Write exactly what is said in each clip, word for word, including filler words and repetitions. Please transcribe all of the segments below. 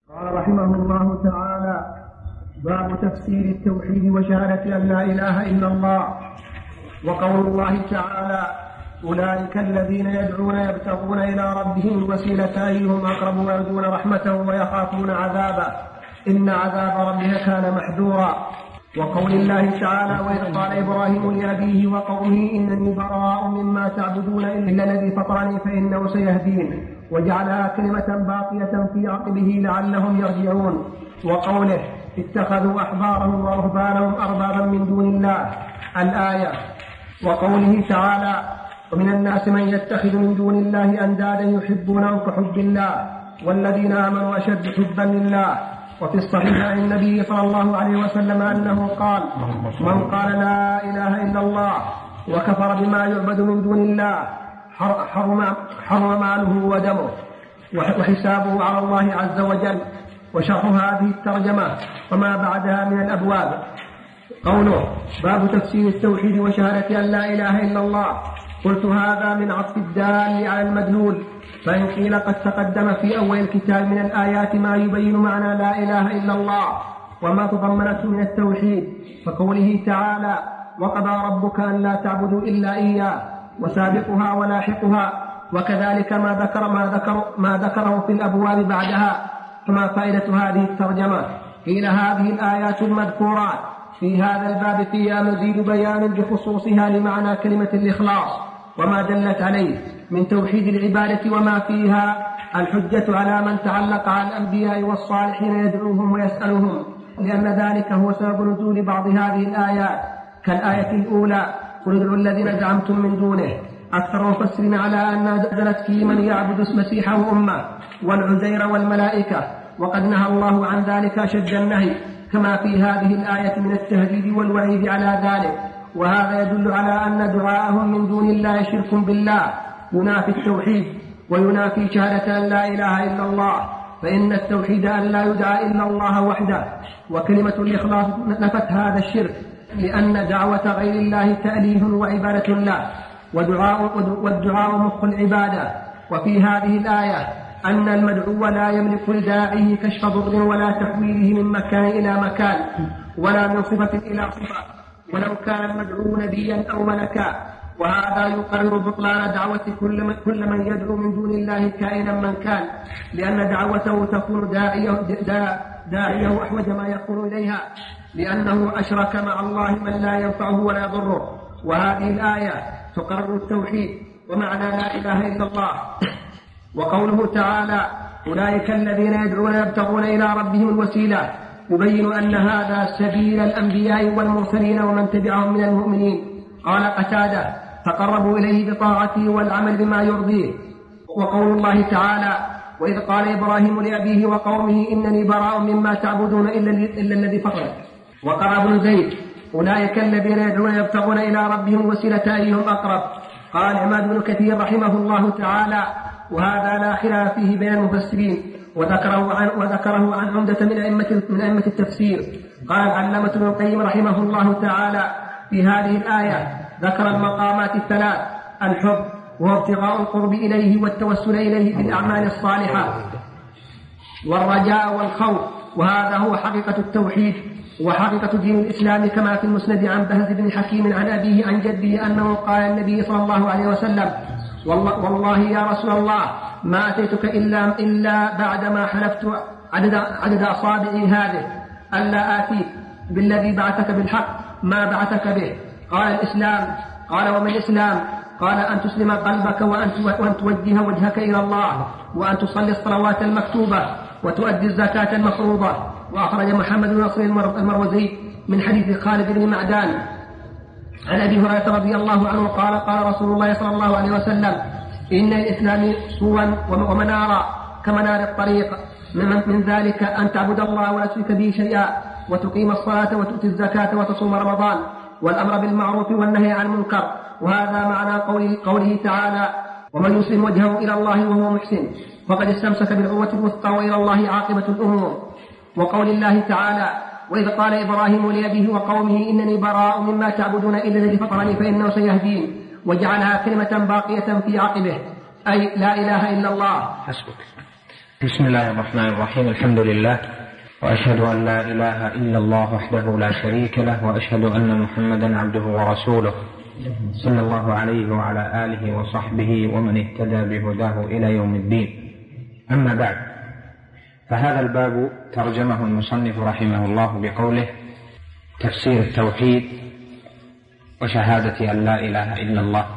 قال رحمه الله تعالى: باب تفسير التوحيد وشهادة أن لا إله إلا الله. وقول الله تعالى: أولئك الذين يدعون يبتغون إلى ربهم الوسيلة أيهم أقرب ويرجون رحمته ويخافون عذابه إن عذاب ربك كان محذورا. وقول الله تعالى: وإذ قال إبراهيم لأبيه وقومه إنني براء مما تعبدون إلا الذي فطرني فإنه سيهدين وجعلها كلمة باقية في عقبه لعلهم يرجعون. وقوله: اتخذوا أحبارهم ورهبانهم أربابا من دون الله الآية. وقوله تعالى: ومن الناس من يتخذ من دون الله أندادا يحبونهم كحب الله والذين آمنوا أشد حبا لله. وفي الصحيح عن النبي صلى الله عليه وسلم أنه قال: من قال لا إله إلا الله وكفر بما يعبد من دون الله حرم, حرم ماله ودمه وحسابه على الله عز وجل. وشرح هذه الترجمة وما بعدها من الأبواب. قوله: باب تفسير التوحيد وشهادة أن لا إله إلا الله. قلت: هذا من عطف الدال على المدلول، فإن قيل قد تقدم في أول الكتاب من الآيات ما يبين معنى لا إله إلا الله وما تضمنته من التوحيد، فقوله تعالى: وقضى ربك أن لا تعبدوا إلا إياه، وسابقها ولاحقها، وكذلك ما ذكر ما ذكر ما ذكره في الأبواب بعدها. فما فائدة هذه الترجمة؟ قيل: هذه الآيات المذكورات في هذا الباب فيها مزيد بيان بخصوصها لمعنى كلمة الإخلاص وما دلت عليه من توحيد العبادة، وما فيها الحجة على من تعلق على الأنبياء والصالحين يدعوهم ويسألهم، لأن ذلك هو سبب نزول بعض هذه الآيات، كالآية الأولى: قل ادعوا الذين زعمتم من دونه. أكثر مفسرين على أن نزلت في من يعبد المسيح وأمه والعزير والملائكة، وقد نهى الله عن ذلك أشد النهي، كما في هذه الآية من التهديد والوعيد على ذلك. وهذا يدل على أن دعاءهم من دون الله شرك بالله ينافي التوحيد وينافي شهادة أن لا إله إلا الله، فإن التوحيد أن لا يدعى إلا الله وحده، وكلمة الإخلاص نفت هذا الشرك، لأن دعوة غير الله تأليه وعبادة له، ودعاء والدعاء مخ العبادة. وفي هذه الآية أن المدعو لا يملك لداعيه كشف ضر ولا تحويله من مكان إلى مكان ولا من صفة إلى صفة، ولو كان المدعو نبيا أو ملكا. وهذا يقرر بطلان دعوة كل من, كل من يدعو من دون الله كائنا من كان، لأن دعوته تكون داعيه, داعيه أحوج ما يكون إليها، لأنه أشرك مع الله من لا ينفعه ولا يضره. وهذه الآية تقرر التوحيد ومعنى لا إله إلا الله. وقوله تعالى: أولئك الذين يدعون يبتغون إلى ربهم الوسيلة، يبين أن هذا سبيل الأنبياء والمرسلين ومن تبعهم من المؤمنين. قال قتادة: تقربوا إليه بطاعته والعمل بما يرضيه. وقول الله تعالى: وإذ قال إبراهيم لأبيه وقومه إنني براء مما تعبدون إلا الذي فطرني. وقال ابن زيد: أولئك الذين يدعون يبتغون إلى ربهم الوسيلة أيهم أقرب. قال عماد بن كثير رحمه الله تعالى: وهذا لا خلاف فيه بين المفسرين، وذكره عن, وذكره عن عمدة من أئمة من أئمة التفسير. قال العلامة ابن القيم رحمه الله تعالى: في هذه الآية ذكر المقامات الثلاث: الحب وهو ابتغاء القرب إليه والتوسل إليه بالأعمال الصالحة، والرجاء والخوف، وهذا هو حقيقة التوحيد وحقيقة دين الإسلام، كما في المسند عن بهز بن حكيم عن أبيه عن جده أنه قال النبي صلى الله عليه وسلم: والله, والله يا رسول الله ما أتيتك إلا, إلا بعدما حلفت عدد, عدد أصابعي هذه ألا آتيك بالذي بعثك بالحق ما بعثك به. قال الإسلام. قال وما الإسلام؟ قال أن تسلم قلبك وأن توجه وجهك إلى الله، وأن تصلي الصلوات المكتوبة، وتؤدي الزكاة المفروضة. وأخرج محمد بن نصر المروزي من حديث خالد بن معدان عن أبي هريرة رضي الله عنه قال: قال رسول الله صلى الله عليه وسلم: إن الإسلام سوا ومنارا كمنار الطريق، من ذلك أن تعبد الله ولا تشرك به شيئا، وتقيم الصلاة وتؤتي الزكاة وتصوم رمضان، والأمر بالمعروف والنهي عن المنكر. وهذا معنى قوله, قوله تعالى: ومن يسلم وجهه إلى الله وهو محسن فقد استمسك بالعروة الوثقى وإلى الله عاقبة الأمور. وقول الله تعالى: وإذ قال إبراهيم لأبيه وقومه إنني براء مما تعبدون إلا الذي فطرني فإنه سيهدين وجعلها كلمة باقية في عقبه، أي لا إله إلا الله. حسبك. بسم الله الرحمن الرحيم. الحمد لله، وأشهد أن لا إله إلا الله وحده لا شريك له، وأشهد أن محمدا عبده ورسوله صلى الله عليه وعلى آله وصحبه ومن اهتدى بهداه إلى يوم الدين. أما بعد، فهذا الباب ترجمه المصنف رحمه الله بقوله: تفسير التوحيد وشهادة أن لا إله إلا الله.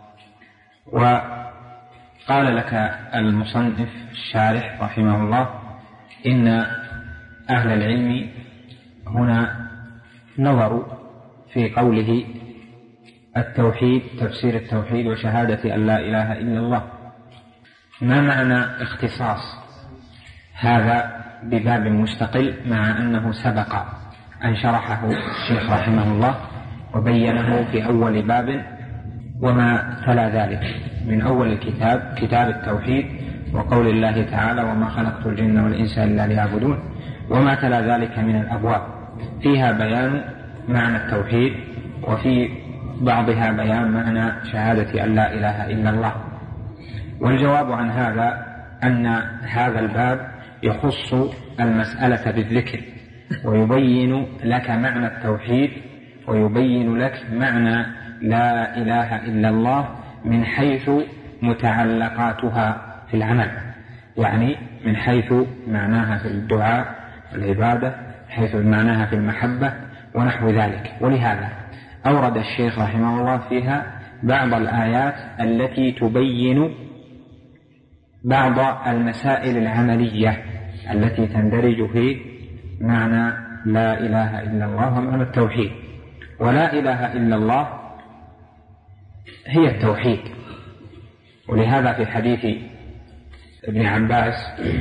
وقال لك المصنف الشارح رحمه الله إن أهل العلم هنا نظروا في قوله التوحيد، تفسير التوحيد وشهادة أن لا إله إلا الله، ما معنى اختصاص هذا بباب مستقل مع أنه سبق أن شرحه الشيخ رحمه الله وبينه في أول باب وما تلا ذلك من أول الكتاب، كتاب التوحيد، وقول الله تعالى: وما خلقت الجن والإنس إلا ليعبدون، وما تلا ذلك من الأبواب فيها بيان معنى التوحيد، وفي بعضها بيان معنى شهادة أن لا إله إلا الله. والجواب عن هذا أن هذا الباب يخص المسألة بالذكر، ويبين لك معنى التوحيد، ويبين لك معنى لا إله إلا الله من حيث متعلقاتها في العمل، يعني من حيث معناها في الدعاء والعبادة، حيث معناها في المحبة ونحو ذلك. ولهذا أورد الشيخ رحمه الله فيها بعض الآيات التي تبين بعض المسائل العملية التي تندرج في معنى لا إله إلا الله ومعنى التوحيد. ولا إله إلا الله هي التوحيد، ولهذا في حديث ابن عباس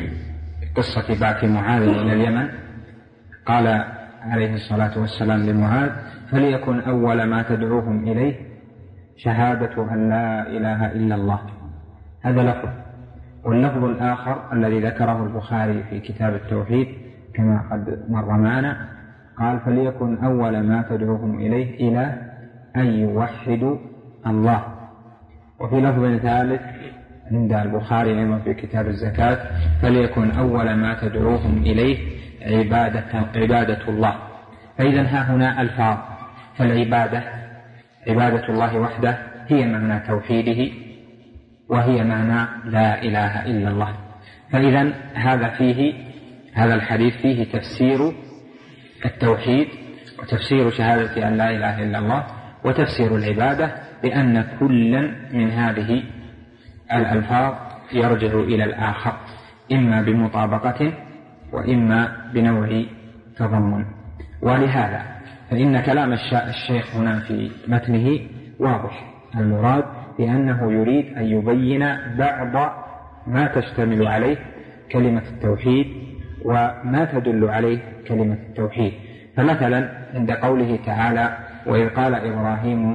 قصة بعث معاذ إلى اليمن قال عليه الصلاة والسلام لمعاذ: فليكن أول ما تدعوهم إليه شهادة أن لا إله إلا الله. هذا لفظ. واللفظ الآخر الذي ذكره البخاري في كتاب التوحيد كما قد مر معنا قال: فليكن أول ما تدعوهم إليه إلى أن يوحدوا الله. وفي لفظ ثالث عند البخاري أيضا في كتاب الزكاة: فليكن أول ما تدعوهم إليه عبادة, عبادة الله. فإذا ها هنا ألفاظ، فالعبادة عبادة الله وحده هي معنى توحيده، وهي معنى لا إله إلا الله. فإذا هذا فيه هذا الحديث فيه تفسير التوحيد، وتفسير شهادة أن لا إله إلا الله، وتفسير العبادة، بأن كل من هذه الألفاظ يرجع إلى الآخر، إما بمطابقة وإما بنوع تضمن. ولهذا فإن كلام الشيخ هنا في متنه واضح، المراد بأنه يريد أن يبين بعض ما تشتمل عليه كلمة التوحيد وما تدل عليه كلمة التوحيد. فمثلا عند قوله تعالى: وإذ قال إبراهيم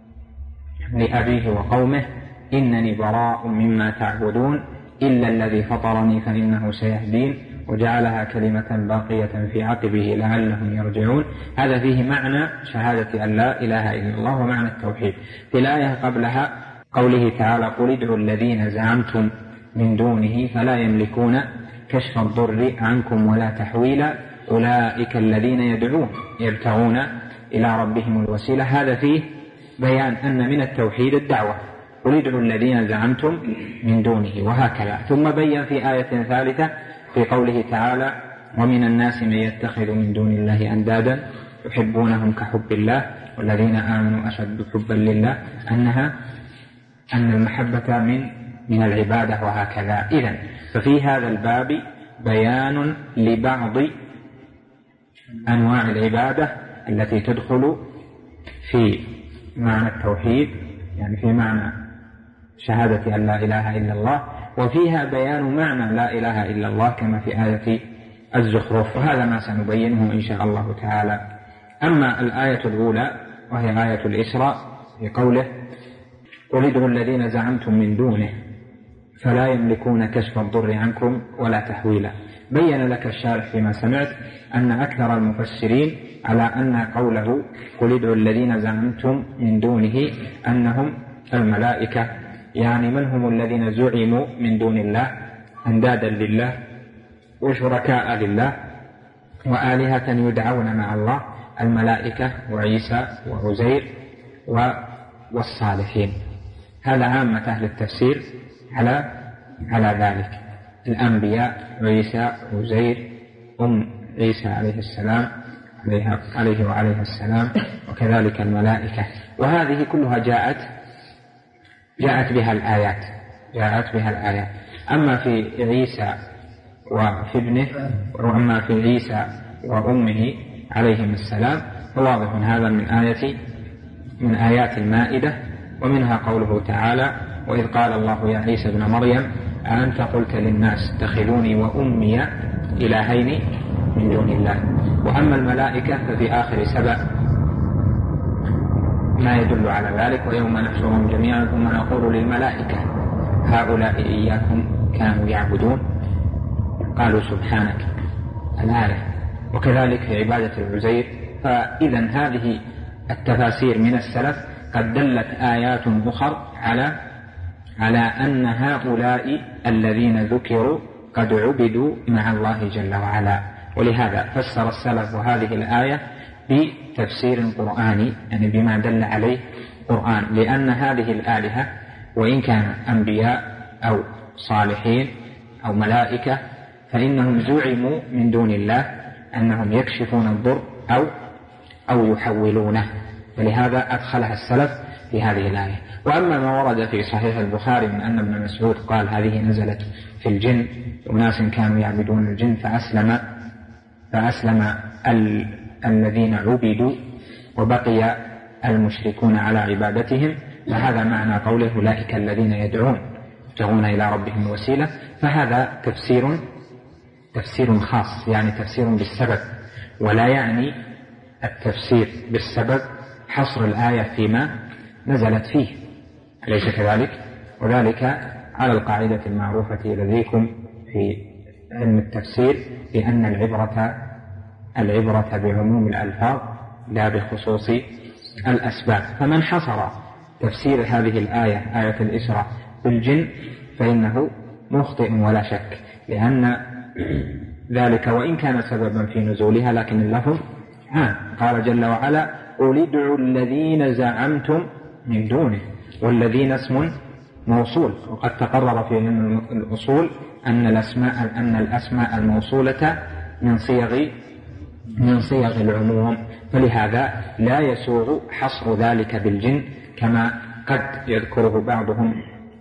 لأبيه وقومه إنني براء مما تعبدون إلا الذي فطرني فإنه سيهدين وجعلها كلمة باقية في عقبه لعلهم يرجعون. هذا فيه معنى شهادة أن لا إله إلا الله ومعنى التوحيد. في الآية قبلها قوله تعالى: قل ادعوا الذين زعمتم من دونه فلا يملكون كشف الضر عنكم ولا تحويلا أولئك الذين يدعون يبتغون إلى ربهم الوسيلة. هذا فيه بيان أن من التوحيد الدعوة: قل ادعوا الذين زعمتم من دونه، وهكذا. ثم بين في آية ثالثة في قوله تعالى: ومن الناس من يتخذ من دون الله أندادا يحبونهم كحب الله والذين آمنوا أشد حبا لله، أنها أن المحبة من من العبادة، وهكذا. إذن ففي هذا الباب بيان لبعض أنواع العبادة التي تدخل في معنى التوحيد، يعني في معنى شهادة أن لا إله إلا الله، وفيها بيان معنى لا إله إلا الله كما في آية الزخرف، وهذا ما سنبينه إن شاء الله تعالى. أما الآية الأولى وهي آية الإسراء في قوله: قل ادعوا الذين زعمتم من دونه فلا يملكون كشف الضر عنكم ولا تحويلا. بين لك الشارح فيما سمعت أن أكثر المفسرين على أن قوله قل ادعوا الذين زعمتم من دونه أنهم الملائكة، يعني من هم الذين زعموا من دون الله؟ أندادا لله وشركاء لله وآلهة يدعون مع الله، الملائكة وعيسى وعزير والصالحين. هذا عامة أهل التفسير على على ذلك، الأنبياء عيسى وعزير، أم عيسى عليه السلام عليه وعليه السلام، وكذلك الملائكة. وهذه كلها جاءت جاءت بها الآيات جاءت بها الآيات أما في عيسى وفي ابنه، وأما في عيسى وأمه عليهم السلام فواضح هذا من آية من آيات المائدة، ومنها قوله تعالى: وإذ قال الله يا عيسى ابن مريم أأنت قلت للناس اتخذوني وأمي إلهين من دون الله. وأما الملائكة ففي آخر سبع ما يدل على ذلك: ويوم نحشرهم جميعا ثم نقول للملائكة هؤلاء إياكم كانوا يعبدون قالوا سبحانك الآية. وكذلك في عبادة العزير. فإذا هذه التفاسير من السلف قد دلت آيات أخرى على على أن هؤلاء الذين ذكروا قد عبدوا مع الله جل وعلا. ولهذا فسر السلف هذه الآية بتفسير قرآني، يعني بما دل عليه قرآن، لأن هذه الآلهة وإن كان أنبياء أو صالحين أو ملائكة فإنهم زعموا من دون الله أنهم يكشفون الضر أو أو يحولونه، ولهذا أدخلها السلف في هذه الآية. وأما ما ورد في صحيح البخاري من أن ابن مسعود قال هذه نزلت في الجن، وناس كانوا يعبدون الجن فأسلم فأسلم ال... الذين عبدوا وبقي المشركون على عبادتهم، فهذا معنى قوله أولئك الذين يدعون يبتغون إلى ربهم الوسيلة. فهذا تفسير تفسير خاص، يعني تفسير بالسبب، ولا يعني التفسير بالسبب حصر الآية فيما نزلت فيه، أليس كذلك؟ وذلك على القاعدة المعروفة لديكم في علم التفسير بأن العبرة العبرة بعموم الألفاظ لا بخصوص الأسباب. فمن حصر تفسير هذه الآية آية الإسراء بالجن فإنه مخطئ ولا شك، لأن ذلك وإن كان سببا في نزولها لكن اللفظ عام. قال جل وعلا: قل ادعوا الذين زعمتم من دونه، والذين اسم موصول، وقد تقرر في علم الأصول أن الأسماء أن الأسماء الموصولة من صيغ من صيغ العموم، فلهذا لا يسوغ حصر ذلك بالجن كما قد يذكره بعضهم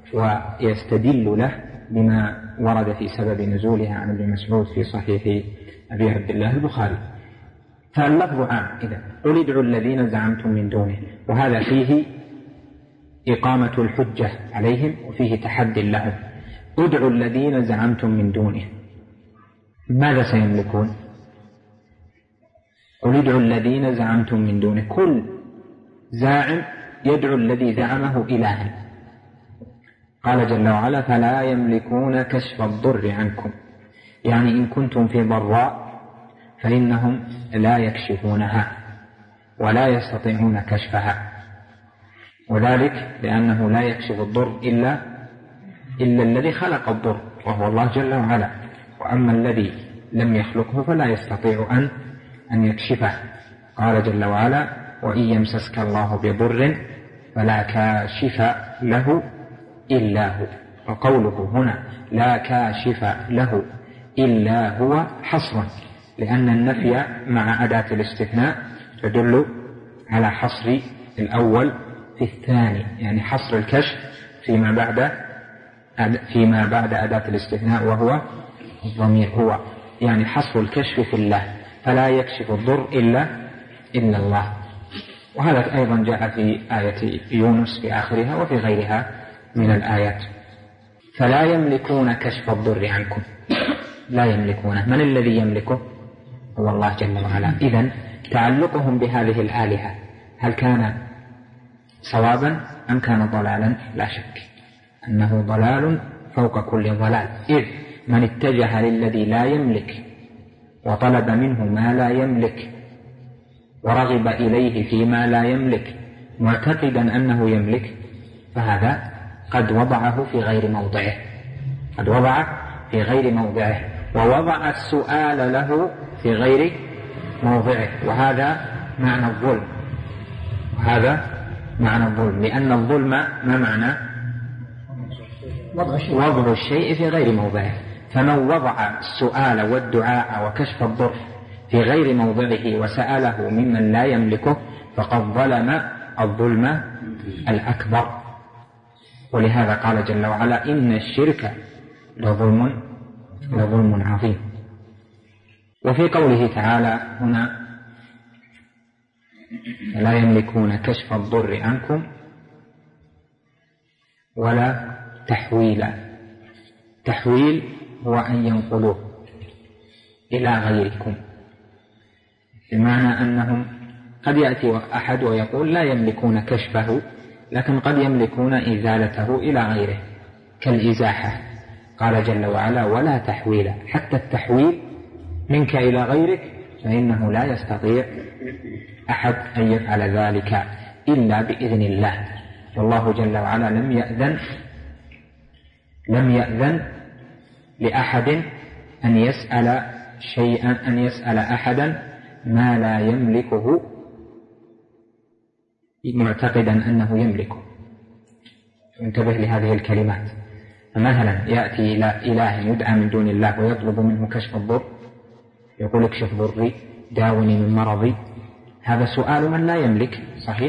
ويستدل له بما ورد في سبب نزولها عن ابن مسعود في صحيح أبي عبد الله البخاري. فاللفظ عام. إذا قل ادعوا الذين زعمتم من دونه، وهذا فيه إقامة الحجة عليهم وفيه تحدي لهم. ادعوا الذين زعمتم من دونه، ماذا سيملكون؟ قل ادعوا الذين زعمتم من دونه، كل زاعم يدعو الذي زعمه إلها. قال جل وعلا: فلا يملكون كشف الضر عنكم، يعني إن كنتم في ضراء فإنهم لا يكشفونها ولا يستطيعون كشفها، وذلك لأنه لا يكشف الضر إلا إلا الذي خلق الضر وهو الله جل وعلا، وأما الذي لم يخلقه فلا يستطيع أن أن يكشفه. قال جل وعلا: وإن يمسسك الله بضر فلا كاشف له إلا هو. وقوله هنا لا كاشف له إلا هو حصر، لأن النفي مع أداة الاستثناء تدل على حصر الأول في الثاني، يعني حصر الكشف فيما بعد فيما بعد أداة الاستثناء وهو الضمير هو، يعني حصر الكشف في الله، فلا يكشف الضر إلا إلا الله. وهذا أيضا جاء في آية يونس في آخرها وفي غيرها من الآيات. فلا يملكون كشف الضر عنكم، لا يملكونه. من الذي يملكه؟ هو الله جل وعلا. إذن تعلقهم بهذه الآلهة هل كان صوابا أم كان ضلالا؟ لا شك أنه ضلال فوق كل ضلال، إذ من اتجه للذي لا يملك وطلب منه ما لا يملك ورغب إليه فيما لا يملك معتقدا أنه يملك، فهذا قد وضعه في غير موضعه قد وضع في غير موضعه، ووضع السؤال له في غير موضعه، وهذا معنى الظلم، وهذا معنى الظلم، لأن الظلم ما معنى؟ وضع الشيء في غير موضعه. فمن وضع السؤال والدعاء وكشف الضر في غير موضعه وسأله ممن لا يملكه فقد ظلم الظلم الأكبر. ولهذا قال جل وعلا: إن الشرك لظلم لظلم عظيم. وفي قوله تعالى هنا: لا يملكون كشف الضر عنكم ولا تحويلا. تحويل هو أن ينقلوه إلى غيركم، بمعنى أنهم قد يأتي أحد ويقول لا يملكون كشفه، لكن قد يملكون إزالته إلى غيره كالإزاحة. قال جل وعلا: ولا تحويلا. حتى التحويل منك إلى غيرك فإنه لا يستطيع أحد أن يفعل ذلك إلا بإذن الله. والله جل وعلا لم يأذن لم يأذن لأحد أن يسأل شيئا أن يسأل أحدا ما لا يملكه معتقدا أنه يملكه. انتبه لهذه الكلمات. فمثلا يأتي إلى إله يدعى من دون الله ويطلب منه كشف الضر، يقول: اكشف ضري، داوني من مرضي. هذا سؤال من لا يملك، صحيح؟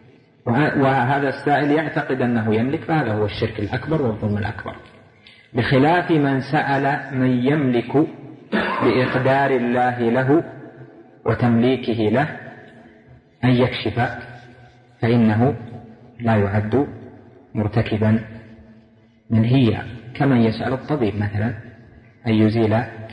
وهذا السائل يعتقد أنه يملك، فهذا هو الشرك الأكبر والظلم الأكبر. بخلاف من سأل من يملك بإقدار الله له وتمليكه له أن يكشف، فإنه لا يعد مرتكبا منهيا، كمن يسأل الطبيب مثلا أن يزيل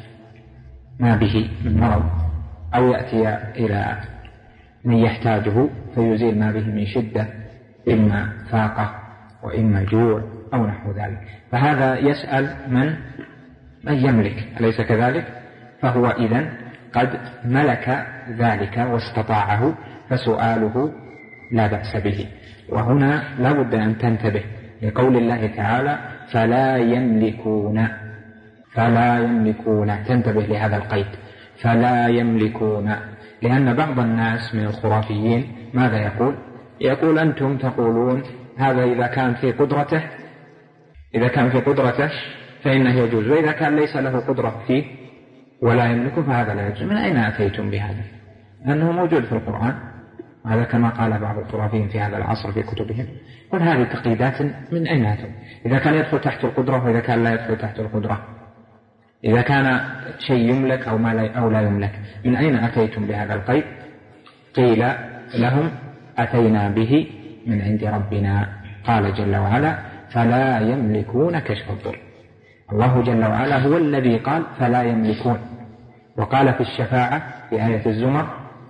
ما به من مرض، أو يأتي إلى من يحتاجه فيزيل ما به من شدة، إما فاقة وإما جوع أو نحو ذلك. فهذا يسأل من من يملك، أليس كذلك؟ فهو إذن قد ملك ذلك واستطاعه، فسؤاله لا بأس به. وهنا لا بد أن تنتبه لقول الله تعالى: فلا يملكون. فلا يملكون، تنتبه لهذا القيد، فلا يملكون، لأن بعض الناس من الخرافيين ماذا يقول؟ يقول: أنتم تقولون هذا إذا كان في قدرته إذا كان في قدرته فإنه يجوز، وإذا كان ليس له قدرة فيه ولا يملكه فهذا لا يجوز. من أين أتيتم بهذا؟ أنه موجود في القرآن، هذا كما قال بعض الخرافيين في هذا العصر في كتبهم. قل هذه تقييدات من أين أتوا؟ إذا كان يدخل تحت القدرة وإذا كان لا يدخل تحت القدرة، إذا كان شيء يملك أو, ما لا أو لا يملك، من أين أتيتم بهذا القيد؟ قيل لهم: أتينا به من عند ربنا. قال جل وعلا: فلا يملكون كشف الضر. الله جل وعلا هو الذي قال فلا يملكون، وقال في الشفاعة في آية الزمر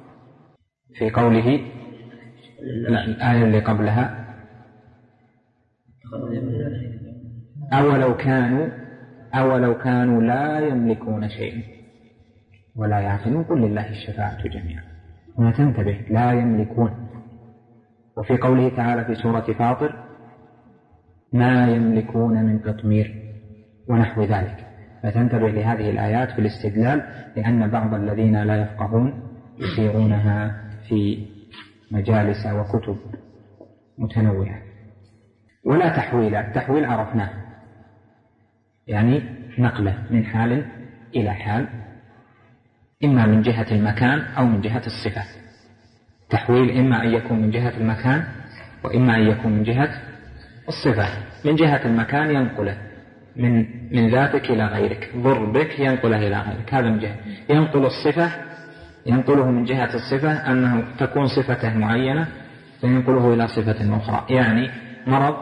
في قوله الآية اللي قبلها: أولو كانوا أولو كانوا لا يملكون شيئا ولا يعقلون قل لله الشفاعة جميعا. هنا تنتبه، لا يملكون. وفي قوله تعالى في سورة فاطر: ما يملكون من قطمير ونحو ذلك. فتنتبه لهذه الآيات في الاستدلال، لأن بعض الذين لا يفقهون يصيرونها في مجالس وكتب متنوعة. ولا تحويل. التحويل عرفناه، يعني نقله من حال إلى حال، إما من جهة المكان أو من جهة الصفة. تحويل إما أن يكون من جهة المكان وإما أن يكون من جهة الصفة. من جهة المكان ينقله من من ذاتك إلى غيرك، ضر بك ينقله إلى غيرك، هذا من جهة. ينقل الصفة ينقله من جهة الصفة أنه تكون صفته معينة فينقله إلى صفة أخرى، يعني مرض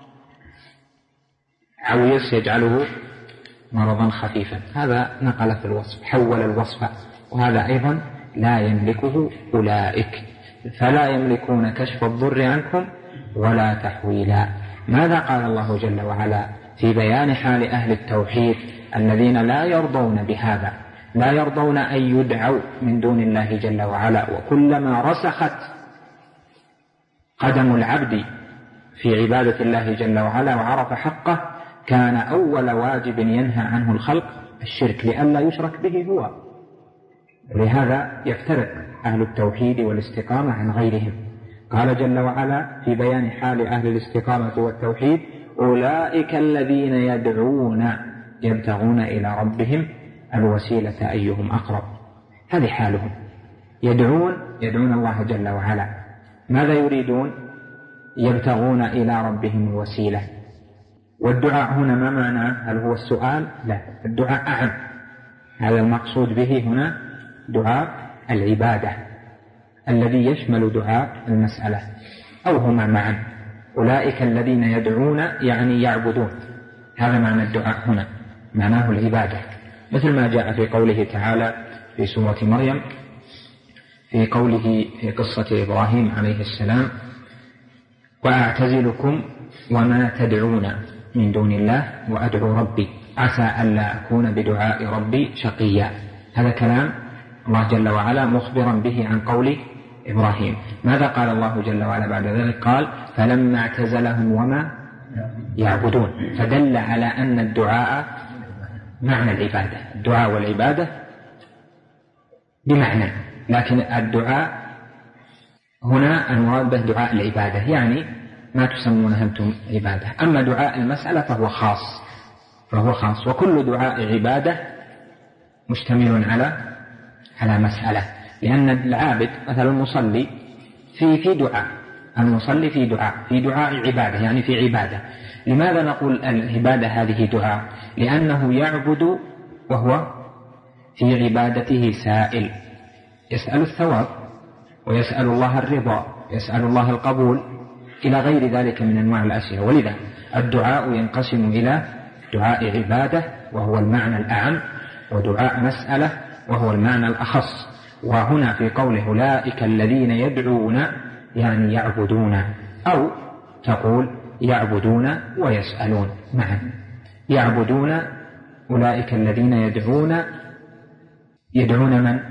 عويص يجعله مرضا خفيفا، هذا نقل في الوصف، حول الوصف. وهذا أيضا لا يملكه أولئك. فلا يملكون كشف الضر عنكم ولا تحويلا. ماذا قال الله جل وعلا في بيان حال أهل التوحيد الذين لا يرضون بهذا، لا يرضون أن يدعوا من دون الله جل وعلا؟ وكلما رسخت قدم العبد في عبادة الله جل وعلا وعرف حقه كان أول واجب ينهى عنه الخلق الشرك لئلا يشرك به هو. لهذا يفترق أهل التوحيد والاستقامة عن غيرهم. قال جل وعلا في بيان حال أهل الاستقامة والتوحيد: أولئك الذين يدعون يبتغون إلى ربهم الوسيلة أيهم أقرب. هذه حالهم، يدعون يدعون الله جل وعلا. ماذا يريدون؟ يبتغون إلى ربهم الوسيلة. والدعاء هنا ما معناه؟ هل هو السؤال؟ لا، الدعاء أعم. هذا المقصود به هنا دعاء العبادة الذي يشمل دعاء المسألة، أو هما معا. أولئك الذين يدعون يعني يعبدون، هذا معنى الدعاء هنا، معناه العبادة، مثل ما جاء في قوله تعالى في سورة مريم في قوله في قصة إبراهيم عليه السلام: وأعتزلكم وما تدعون من دون الله وأدعو ربي عسى ألا أكون بدعاء ربي شقيا. هذا كلام الله جل وعلا مخبرا به عن قول إبراهيم. ماذا قال الله جل وعلا بعد ذلك؟ قال: فلما اعتزلهم وما يعبدون. فدل على أن الدعاء معنى العبادة، الدعاء والعبادة بمعنى، لكن الدعاء هنا المراد به دعاء العبادة، يعني ما تسمونه أنتم عبادة. أما دعاء المسألة فهو خاص فهو خاص وكل دعاء عبادة مشتمل على على مسألة، لأن العابد مثلا المصلي في في دعاء، المصلي في دعاء في دعاء عبادة، يعني في عبادة. لماذا نقول العبادة هذه دعاء؟ لأنه يعبد وهو في عبادته سائل، يسأل الثواب ويسأل الله الرضا، يسأل الله القبول إلى غير ذلك من أنواع الأسئلة. ولذا الدعاء ينقسم إلى دعاء عبادة وهو المعنى الأعم، ودعاء مسألة وهو المعنى الأخص. وهنا في قوله أولئك الذين يدعون يعني يعبدون، أو تقول يعبدون ويسألون معا. يعبدون، أولئك الذين يدعون يدعون من؟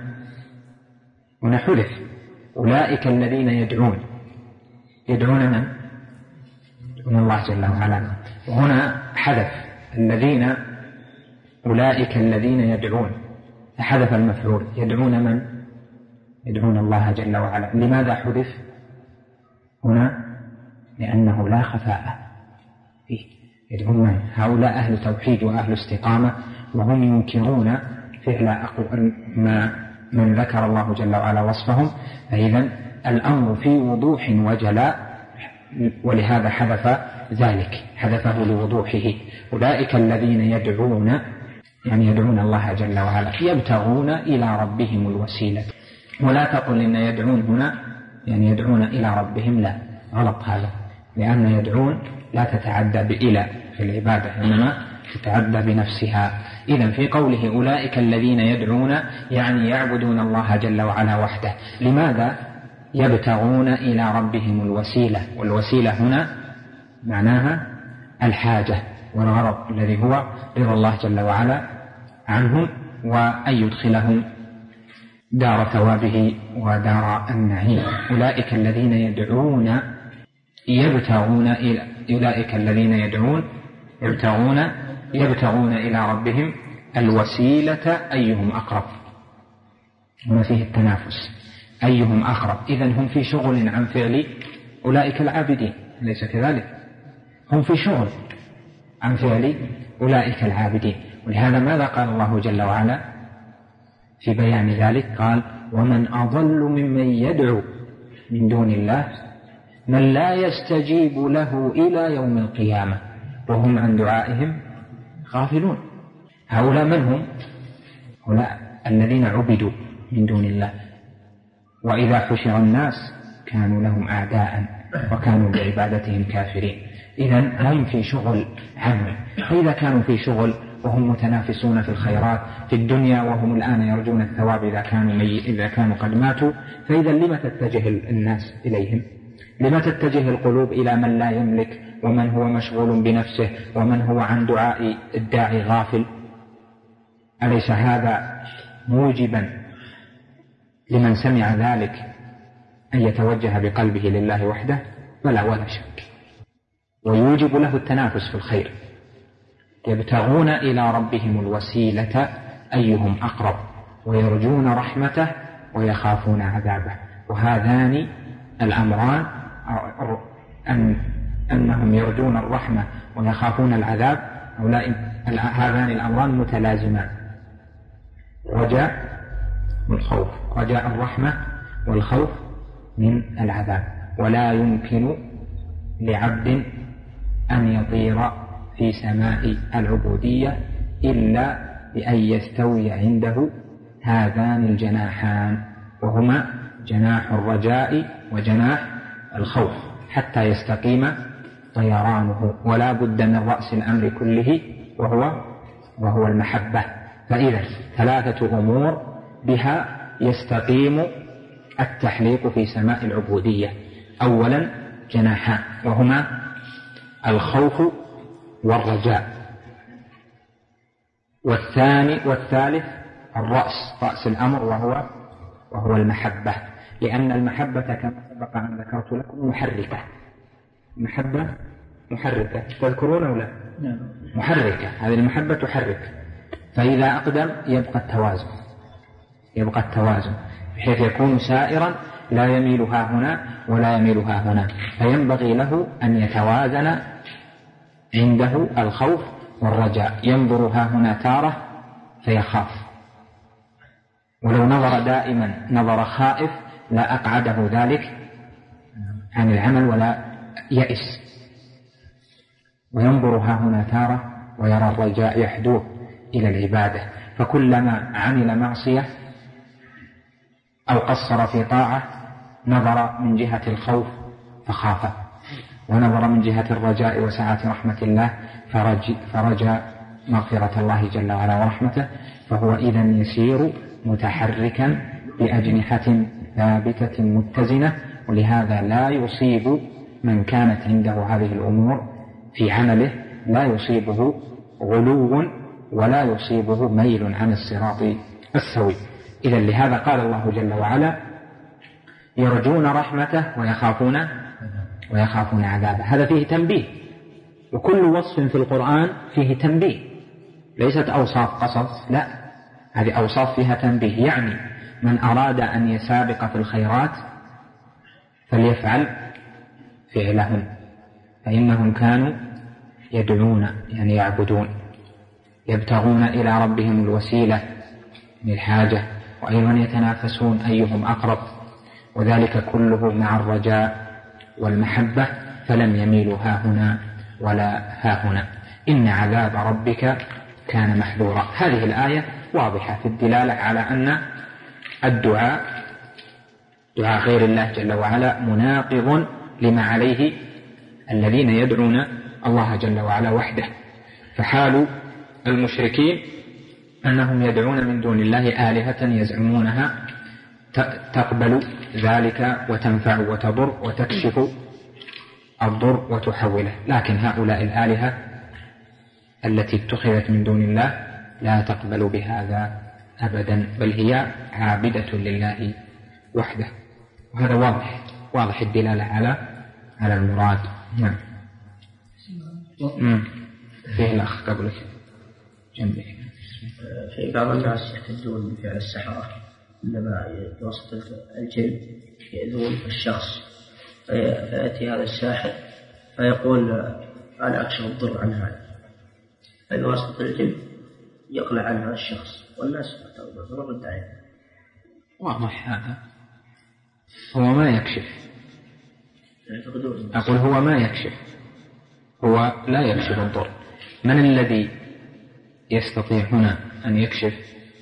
هنا حذف، أولئك الذين يدعون يدعون من؟ يدعون الله جل وعلا. وهنا حذف الذين، أولئك الذين يدعون، حذف المفعول، يدعون من؟ يدعون الله جل وعلا. لماذا حذف هنا؟ لأنه لا خفاء فيه، يدعون من؟ هؤلاء أهل توحيد وأهل استقامة، وهم ينكرون فعل ما من ذكر الله جل وعلا وصفهم. فإذن الأمر في وضوح وجلاء، ولهذا حذف ذلك، حذفه لوضوحه. أولئك الذين يدعون يعني يدعون الله جل وعلا، يبتغون إلى ربهم الوسيلة. ولا تقل إن يدعون هنا يعني يدعون إلى ربهم، لا، غلط هذا، لأن يدعون لا تتعدى بإلى في العبادة، إنما تتعدى بنفسها. إذن في قوله أولئك الذين يدعون يعني يعبدون الله جل وعلا وحده. لماذا؟ يبتغون إلى ربهم الوسيلة، والوسيلة هنا معناها الحاجة والغرض الذي هو رضا الله جل وعلا عنهم، وأن يدخلهم دار ثوابه ودار النعيم. أولئك الذين يدعون يبتغون إلى أولئك الذين يدعون يبتغون يبتغون إلى ربهم الوسيلة أيهم أقرب. هنا فيه التنافس، أيهم أقرب. إذن هم في شغل عن فعل أولئك العابدين، ليس كذلك؟ هم في شغل عن فعل أولئك العابدين. ولهذا ماذا قال الله جل وعلا في بيان ذلك؟ قال: ومن أضل ممن يدعو من دون الله من لا يستجيب له إلى يوم القيامة وهم عن دعائهم غافلون. هؤلاء من هم؟ هؤلاء الذين عبدوا من دون الله، وإذا حشر الناس كانوا لهم أعداء وكانوا بعبادتهم كافرين. إذن هم في شغل عام. فإذا كانوا في شغل وهم متنافسون في الخيرات في الدنيا، وهم الآن يرجون الثواب إذا كانوا, مي... إذا كانوا قد ماتوا، فإذا لما تتجه الناس إليهم؟ لما تتجه القلوب إلى من لا يملك، ومن هو مشغول بنفسه، ومن هو عن دعاء الداعي غافل؟ أليس هذا موجبا لمن سمع ذلك أن يتوجه بقلبه لله وحده؟ ولا ولا شك، ويوجب له التنافس في الخير. يبتغون إلى ربهم الوسيلة أيهم أقرب ويرجون رحمته ويخافون عذابه. وهذان الأمران أن أنهم يرجون الرحمة ويخافون العذاب هذان الأمران متلازمان، رجاء والخوف، رجاء الرحمة والخوف من العذاب. ولا يمكن لعبد أن يطير في سماء العبودية إلا بأن يستوي عنده هذان الجناحان، وهما جناح الرجاء وجناح الخوف، حتى يستقيم طيرانه. ولا بد من رأس الأمر كله وهو وهو المحبة. فإذا ثلاثة أمور بها يستقيم التحليق في سماء العبودية. أولا جناحان وهما الخوف والرجاء، والثاني والثالث الرأس رأس الأمر وهو وهو المحبة، لأن المحبة كما سبق أن ذكرت لكم محركة. محبة محركة، تذكرون أو لا؟ محركة، هذه المحبة تحرك. فإذا أقدم يبقى التوازن، يبقى التوازن بحيث يكون سائرا لا يميل ها هنا ولا يميل ها هنا، فينبغي له أن يتوازن عنده الخوف والرجاء. ينظر ها هنا تارة فيخاف، ولو نظر دائما نظر خائف لا أقعده ذلك عن العمل ولا يئس. وينظر ها هنا تارة ويرى الرجاء يحدوه إلى العبادة، فكلما عمل معصية أو قصر في طاعة نظر من جهة الخوف فخاف، ونظر من جهة الرجاء وسعة رحمة الله فرج فرجى مغفرة الله جل وعلا ورحمته. فهو إذن يسير متحركا بأجنحة ثابتة متزنة. ولهذا لا يصيب من كانت عنده هذه الأمور في عمله لا يصيبه غلو ولا يصيبه ميل عن الصراط السوي. إذن لهذا قال الله جل وعلا يرجون رحمته ويخافون ويخافون عذابه. هذا فيه تنبيه، وكل وصف في القرآن فيه تنبيه، ليست أوصاف قصص، لا، هذه أوصاف فيها تنبيه. يعني من أراد أن يسابق في الخيرات فليفعل فعلهم، فإنهم كانوا يدعون يعني يعبدون، يبتغون إلى ربهم الوسيلة للحاجة، وأيضا يتنافسون أيهم أقرب، وذلك كله مع الرجاء والمحبة، فلم يميلوا ها هنا ولا ها هنا. إن عذاب ربك كان محذورا. هذه الآية واضحة في الدلالة على أن الدعاء دعاء غير الله جل وعلا مناقض لما عليه الذين يدعون الله جل وعلا وحده. فحال المشركين أنهم يدعون من دون الله آلهة يزعمونها تقبل ذلك وتنفع وتضر وتكشف الضر وتحوله، لكن هؤلاء الآلهة التي اتخذت من دون الله لا تقبل بهذا أبدا، بل هي عابدة لله وحده. وهذا واضح واضح الدلالة على على المراد. نعم. فيه الأخ قبلك جنبك. في بعض الناس يحتجون بفعل السحرة عندما يوسط الجن يأذون الشخص، فيأتي هذا الساحر فيقول أنا أكشف الضر عن هذا، فبواسطة الجن يقلع عن هذا الشخص والناس تضرب الداعي. واضح هذا، هو ما يكشف، أقول هو ما يكشف، هو لا يكشف الضر. من الذي يستطيع هنا أن يكشف؟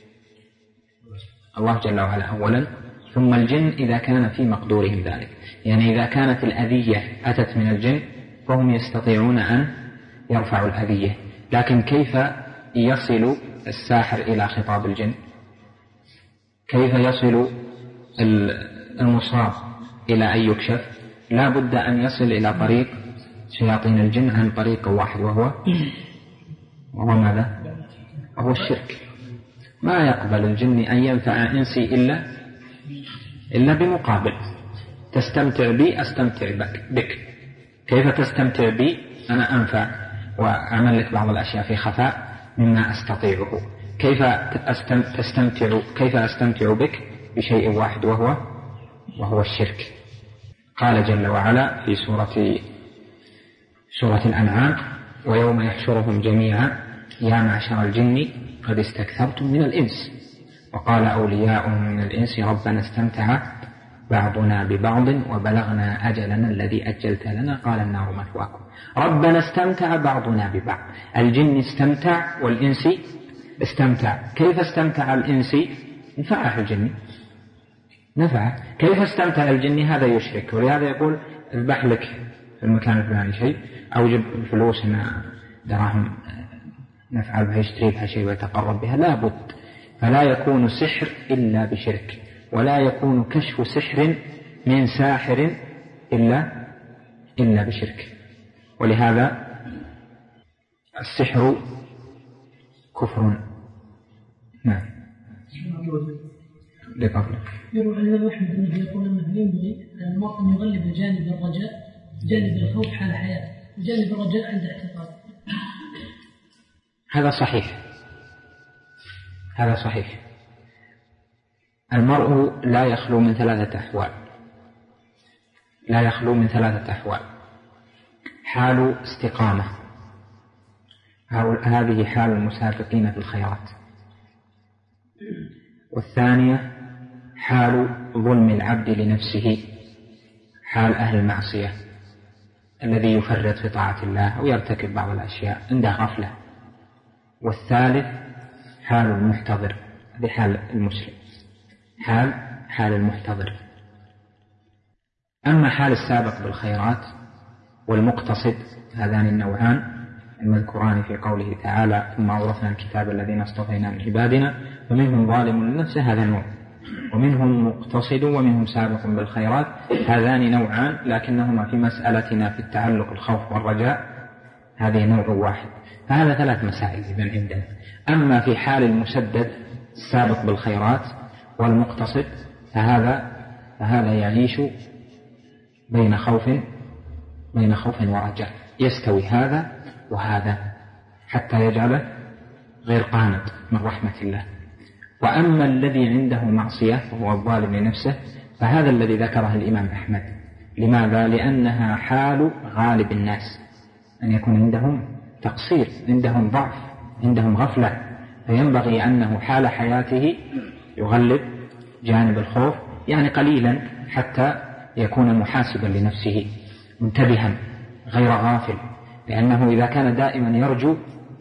الله جل وعلا أولا، ثم الجن إذا كان في مقدورهم ذلك. يعني إذا كانت الأذية أتت من الجن فهم يستطيعون أن يرفعوا الأذية، لكن كيف يصل الساحر إلى خطاب الجن؟ كيف يصل المصاب إلى أن يكشف؟ لا بد أن يصل إلى طريق شياطين الجن عن طريق واحد، وهو وهو ماذا؟ وهو الشرك. ما يقبل الجن أن ينفع إنسي إلا إلا بمقابل. تستمتع بي أستمتع بك. كيف تستمتع بي؟ أنا أنفع وأعمل لك بعض الأشياء في خفاء مما أستطيعه. كيف تستمتع كيف أستمتع بك بشيء واحد وهو وهو الشرك؟ قال جل وعلا في سورة سورة الأنعام: ويوم يحشرهم جميعا يا معشر الجن قد استكثرتم من الإنس وقال أولياؤهم من الإنس ربنا استمتع بعضنا ببعض وبلغنا أجلنا الذي أجلت لنا قال النار مثواكم. ربنا استمتع بعضنا ببعض، الجن استمتع والإنس استمتع. كيف استمتع الإنس؟ نفعه الجن، نفعه. كيف استمتع الجن؟ هذا يشرك، ولهذا يقول اذبح لك في المكان الفلاني شيء، أو جب الفلوس هنا دراهم نفعل بها يشتري بها شيء ويتقرب بها، لا بد. فلا يكون سحر إلا بشرك، ولا يكون كشف سحر من ساحر إلا إلا بشرك. ولهذا السحر كفر. نعم. لقبلك يروى عن الإمام أحمد أنه يقول أنه ينبغي أن المرء أن يغلب جانب الرجاء جانب الخوف حال حياته وجانب الرجاء عند اعتقاد. هذا صحيح، هذا صحيح. المرء لا يخلو من ثلاثة أحوال، لا يخلو من ثلاثة أحوال: حال استقامة، هذه حال المسابقين في الخيرات، والثانية حال ظلم العبد لنفسه، حال أهل المعصية الذي يفرط في طاعة الله أو يرتكب بعض الأشياء عنده غفلة، والثالث حال المحتضر، هذه حال المسلم، حال حال المحتضر. أما حال السابق بالخيرات والمقتصد، هذان النوعان المذكوران في قوله تعالى: ثم أورثنا الكتاب الذين اصطفينا من عبادنا فمنهم ظالم لنفسه، هذا نوع، ومنهم مقتصد ومنهم سابق بالخيرات، هذان نوعان، لكنهما في مسألتنا في التعلق الخوف والرجاء هذه نوع واحد. فهذا ثلاث مسائل إذن عندنا. أما في حال المسدد السابق بالخيرات والمقتصد فهذا فهذا يعيش بين خوف بين خوف ورجاء، يستوي هذا وهذا حتى يجعله غير قانط من رحمة الله. وأما الذي عنده معصية وهو الظالم لنفسه فهذا الذي ذكره الإمام أحمد. لماذا؟ لأنها حال غالب الناس، أن يكون عندهم تقصير، عندهم ضعف، عندهم غفلة، فينبغي أنه حال حياته يغلب جانب الخوف، يعني قليلا حتى يكون محاسبا لنفسه منتبها غير غافل، لأنه إذا كان دائما يرجو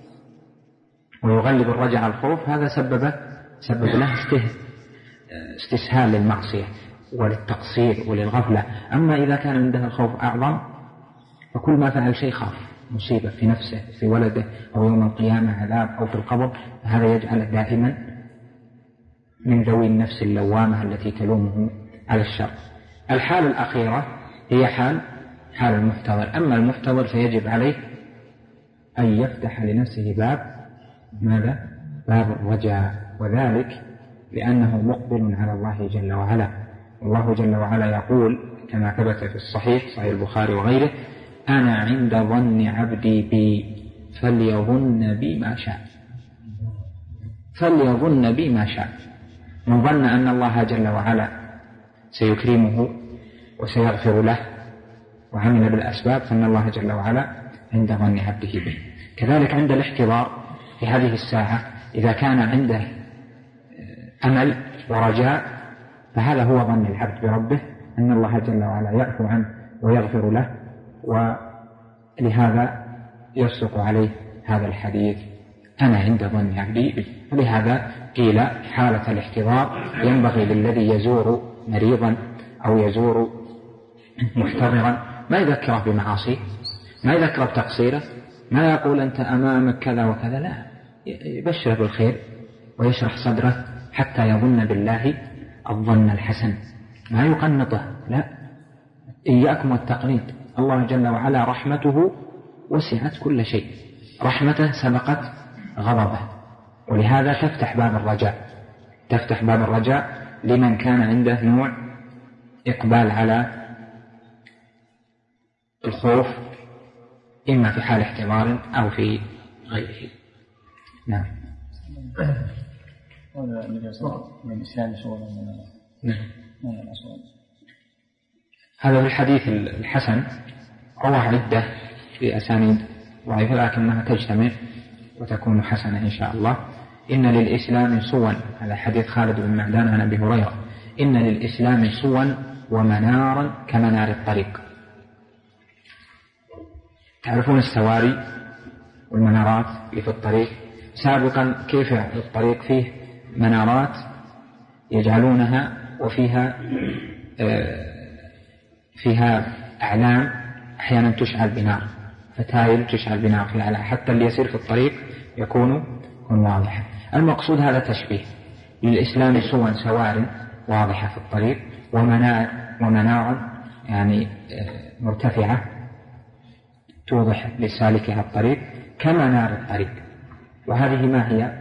ويغلب الرجع على الخوف هذا سبب سبب له استسهال للمعصية وللتقصير وللغفلة. أما إذا كان عنده الخوف أعظم فكل ما فعل شيء خاف مصيبة في نفسه، في ولده، أو يوم القيامة عذاب، أو في القبر، هذا يجعله دائما من ذوي النفس اللوامة التي تلومه على الشر. الحالة الأخيرة هي حال حال المحتضر. أما المحتضر فيجب عليه أن يفتح لنفسه باب ماذا؟ باب الرجاء، وذلك لأنه مقبل على الله جل وعلا. والله جل وعلا يقول كما ثبت في الصحيح صحيح البخاري وغيره: أنا عند ظن عبدي بي فليظن بي ما شاء، فليظن بي ما شاء. من ظن أن الله جل وعلا سيكرمه وسيغفر له وعمل بالأسباب فإن الله جل وعلا عند ظن عبده به. كذلك عند الاحتضار في هذه الساعة إذا كان عنده أمل ورجاء فهذا هو ظن العبد بربه أن الله جل وعلا يعفو عنه ويغفر له، ولهذا يصدق عليه هذا الحديث: أنا عند ظن عبدي به. ولهذا قيل حالة الاحتضار ينبغي للذي يزور مريضا أو يزور محتضرا ما يذكره بمعاصيه، ما يذكره بتقصيره، ما يقول أنت أمامك كذا وكذا، لا، يبشره بالخير ويشرح صدره حتى يظن بالله الظن الحسن، ما يقنطه، لا، إياكم والتقنيط. الله جل وعلا رحمته وسعت كل شيء، رحمته سبقت غضبه، ولهذا تفتح باب الرجاء، تفتح باب الرجاء لمن كان عنده نوع إقبال على الخوف إما في حال احتضار أو في غيره. نعم. هذا النبي صلى الله عليه وسلم من الإسلام صورة نعم. هذا في الحديث الحسن روى عدة بأسانيد ضعيفة لكنها تجتمع وتكون حسنة إن شاء الله. إن للإسلام صوا، هذا حديث خالد بن معدان عن أبي هريرة، إن للإسلام صوا ومنارا كمنار الطريق. تعرفون السواري والمنارات اللي في الطريق؟ سابقا كيف الطريق فيه منارات يجعلونها وفيها فيها أعلام أحيانا تشعل بنار، فتايل تشعل بنار في الأعلام حتى اللي يسير في الطريق يكون يكون واضحا. المقصود هذا تشبيه للإسلام صور سوار واضحة في الطريق ومنار ومنار يعني مرتفعة توضح لسالكها الطريق كمنار الطريق. وهذه ما هي؟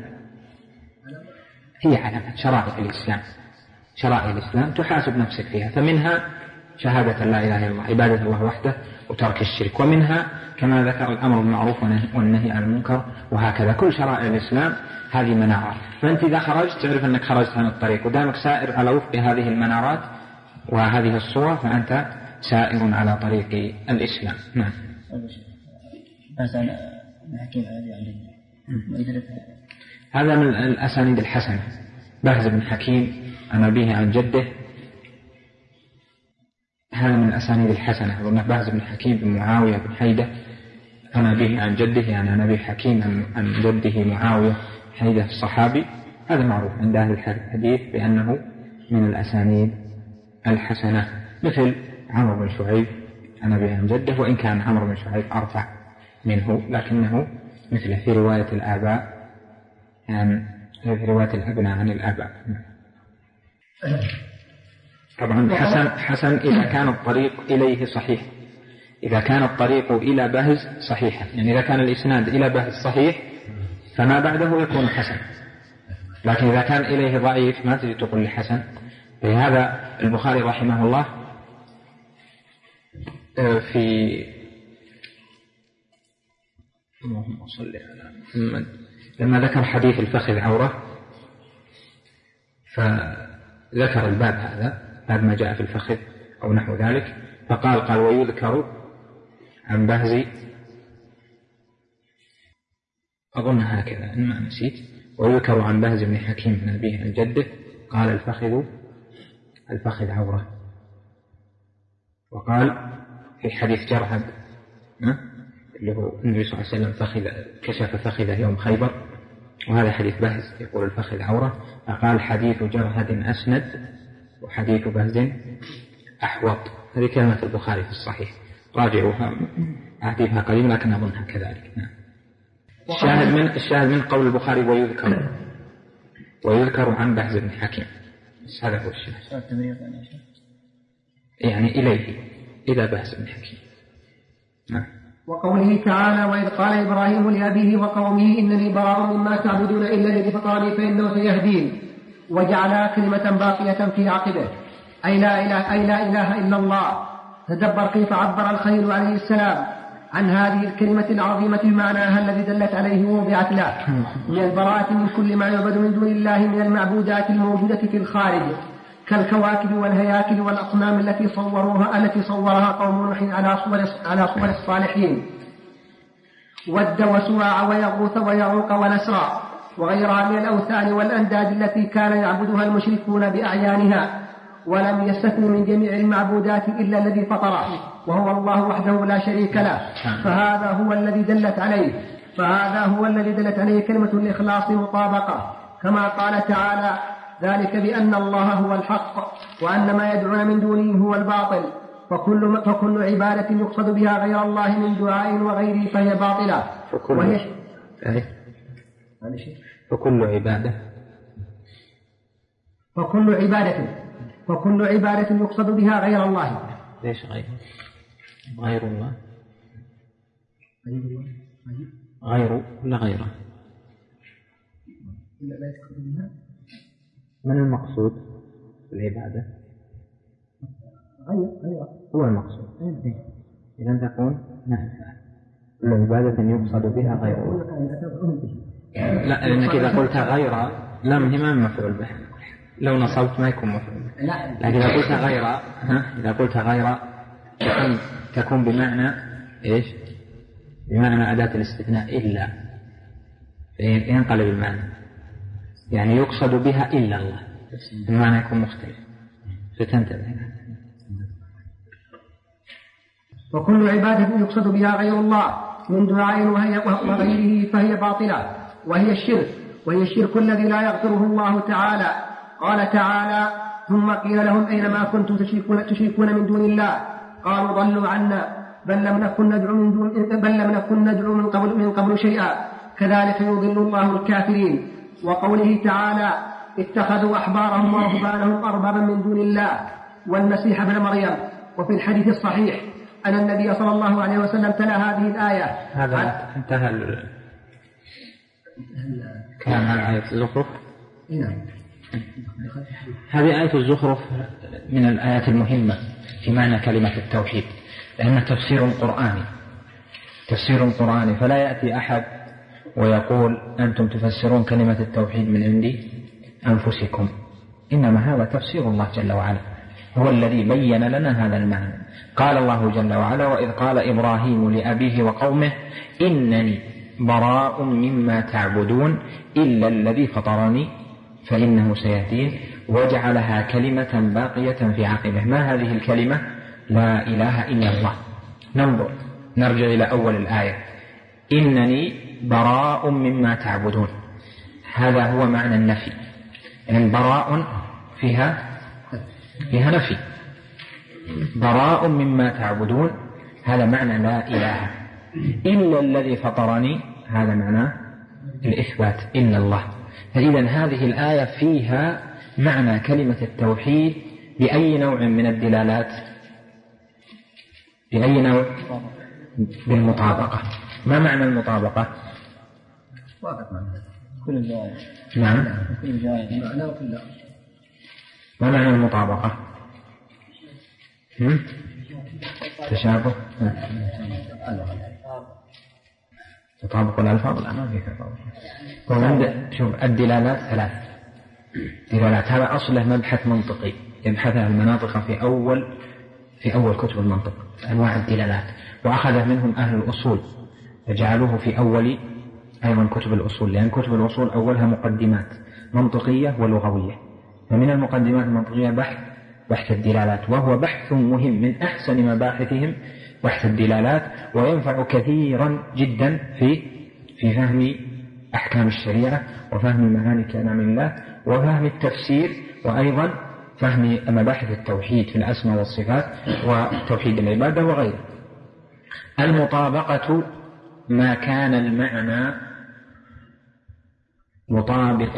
هي علامة شرائع الإسلام، شرائع الإسلام تحاسب نفسك فيها، فمنها شهادة لا إله إلا الله، عبادة الله وحده وترك الشرك، ومنها كما ذكر الأمر بالمعروف والنهي عن المنكر، وهكذا كل شرائع الإسلام هذه منارات. فأنت إذا خرجت تعرف أنك خرجت عن الطريق، ودامك سائر على وفق هذه المنارات وهذه الصور فأنت سائر على طريق الإسلام. نعم. هذا من الأسانيد الحسنة. بهز بن حكيم عن أبيه عن جده، هذا من الأسانيد الحسنة. أظن بهز بن حكيم بن معاوية بن حيدة عن أبيه عن جده، يعني عن أبي حكيم عن جده معاوية حيدة الصحابي، هذا معروف عند أهل الحديث بأنه من الأسانيد الحسنة. مثل عمرو بن شعيب عن أبيه عن جده، وإن كان عمرو بن شعيب أرفع منه لكنه مثل في رواية الآباء يعني في رواية الأبناء عن الآباء. طبعا حسن حسن إذا كان الطريق إليه صحيح، إذا كان الطريق إلى بهز صحيحا، يعني إذا كان الإسناد إلى بهز صحيح فما بعده يكون حسن، لكن إذا كان إليه ضعيف ما تجي تقول لحسن. فهذا البخاري رحمه الله في اللهم صل على محمد لما ذكر حديث الفخذ عورة فذكر الباب هذا، باب ما جاء في الفخذ أو نحو ذلك، فقال قال ويذكر عن بهز، أظن هكذا إن ما نسيت، ويذكر عن بهز بن حكيم بن أبيه عن جده قال الفخذ الفخذ عورة. وقال في حديث جرهد اللي هو النبي صلى الله عليه وسلم فخذ كشف فخذه يوم خيبر، وهذا حديث بهز يقول الفخذ عورة. فقال حديث جرهد أسند وحديث بهز أحوط. هذه كلمة البخاري في الصحيح، راجعوها أعطيها قليل لكن أظنها كذلك. نعم. الشاهد من الشاهد من قول البخاري ويذكر ويذكر عن بهز بن حكيم، هذا هو الشاهد، يعني إليه إذا بهز بن حكيم. نعم. وقوله تعالى وإذ قال إبراهيم لأبيه وقومه إنني براء مما تعبدون إلا الذي فطرني فإنه سيهدين، وجعلها كلمة باقية في عقبه أي لا إله, أي لا إله إلا الله. تدبر كيف عبر الخليل عليه السلام عن هذه الكلمة العظيمة بمعناها الذي دلت عليه ووضعت له من البراءة من كل ما يعبد من دون الله من المعبودات الموجودة في الخارج كالكواكب والهياكل والأصنام التي صوروها التي صورها قوم نوح على صور على صور الصالحين، ود وسواع ويغوث ويعوق ونسرا وغيرها من الأوثان والأنداد التي كان يعبدها المشركون بأعيانها، ولم يستثن من جميع المعبودات إلا الذي فطره وهو الله وحده لا شريك له. فهذا هو الذي دلت عليه فهذا هو الذي دلت عليه كلمة الإخلاص مطابقة، كما قال تعالى ذلك بأن الله هو الحق وأن ما يدعون من دونه هو الباطل، فكل, فكل عبادة يقصد بها غير الله من دعاء وغيره فهي باطلة. فكل, وهي... فكل عبادة فكل عبادة فكل عبادة يقصد بها غير الله. ليش غير غير الله غير ولا غيره من المقصود بالعبادة؟ غير غير هو المقصود. إذا تكون نافعة كل عبادة يقصد بها غير الله. لا، لأنك إذا قلت غير لم هي ما مفعول به، لو نصبت ما يكون مفعول به. لكن إذا قلت غير ها إذا قلت غير تكون, تكون بمعنى إيش؟ بمعنى أداة الاستثناء إلا، ينقلب المعنى، يعني يقصد بها إلا الله، المعنى يكون مختلف فتنتبه. وكل عبادة يقصد بها غير الله من دعاء وغيره فهي باطلة، وهي الشرك، وهي الشرك الذي لا يغفره الله تعالى. قال تعالى: ثم قيل لهم أينما كنتم تشركون, تشركون من دون الله قالوا ضلوا عنا بل لم نكن ندعو من دون بل لم نكن ندعو من قبل من قبل شيئا كذلك يضل الله الكافرين. وقوله تعالى: اتخذوا أحبارهم ورهبانهم أربابا من دون الله والمسيح ابن مريم. وفي الحديث الصحيح أن النبي صلى الله عليه وسلم تلا هذه الآية. هذا انتهى ال... كان على آية الزخرف. هذه آية الزخرف من الآيات المهمة في معنى كلمة التوحيد، لأنه تفسير قرآني تفسير قرآني فلا يأتي أحد ويقول أنتم تفسرون كلمة التوحيد من عندي أنفسكم، إنما هذا تفسير الله جل وعلا، هو الذي بين لنا هذا المعنى. قال الله جل وعلا: وإذ قال إبراهيم لأبيه وقومه إنني براء مما تعبدون إلا الذي فطرني فإنه سيهدين، وجعلها كلمة باقية في عقبه. ما هذه الكلمة؟ لا إله إلا الله. ننظر نرجع إلى أول الآية: إنني براء مما تعبدون، هذا هو معنى النفي، يعني براء فيها فيها نفي، براء مما تعبدون هذا معنى لا إله، إلا الذي فطرني هذا معنى الإثبات إلا الله. فإذا هذه الآية فيها معنى كلمة التوحيد بأي نوع من الدلالات؟ بأي نوع؟ بالمطابقة. ما معنى المطابقة؟ كل الآية. نعم. كل الآية. ما معنى المطابقة؟ هم؟ تشابه. تطابق الألفاظ. لا، ما في تطابق. شوف الدلالات ثلاث دلالات، هذا أصله مبحث منطقي يبحثها المناطق في أول في أول كتب المنطق، أنواع الدلالات، وأخذ منهم أهل الأصول فجعلوه في أول أيضا كتب الأصول، لأن كتب الأصول أولها مقدمات منطقية ولغوية، فمن المقدمات المنطقية بحث بحث الدلالات، وهو بحث مهم من أحسن مباحثهم بحث الدلالات، وينفع كثيرا جدا في في فهم أحكام الشريعة وفهم معاني كلام الله وفهم التفسير، وأيضا فهم مباحث التوحيد في الأسماء والصفات وتوحيد العبادة وغيره. المطابقة ما كان المعنى مطابق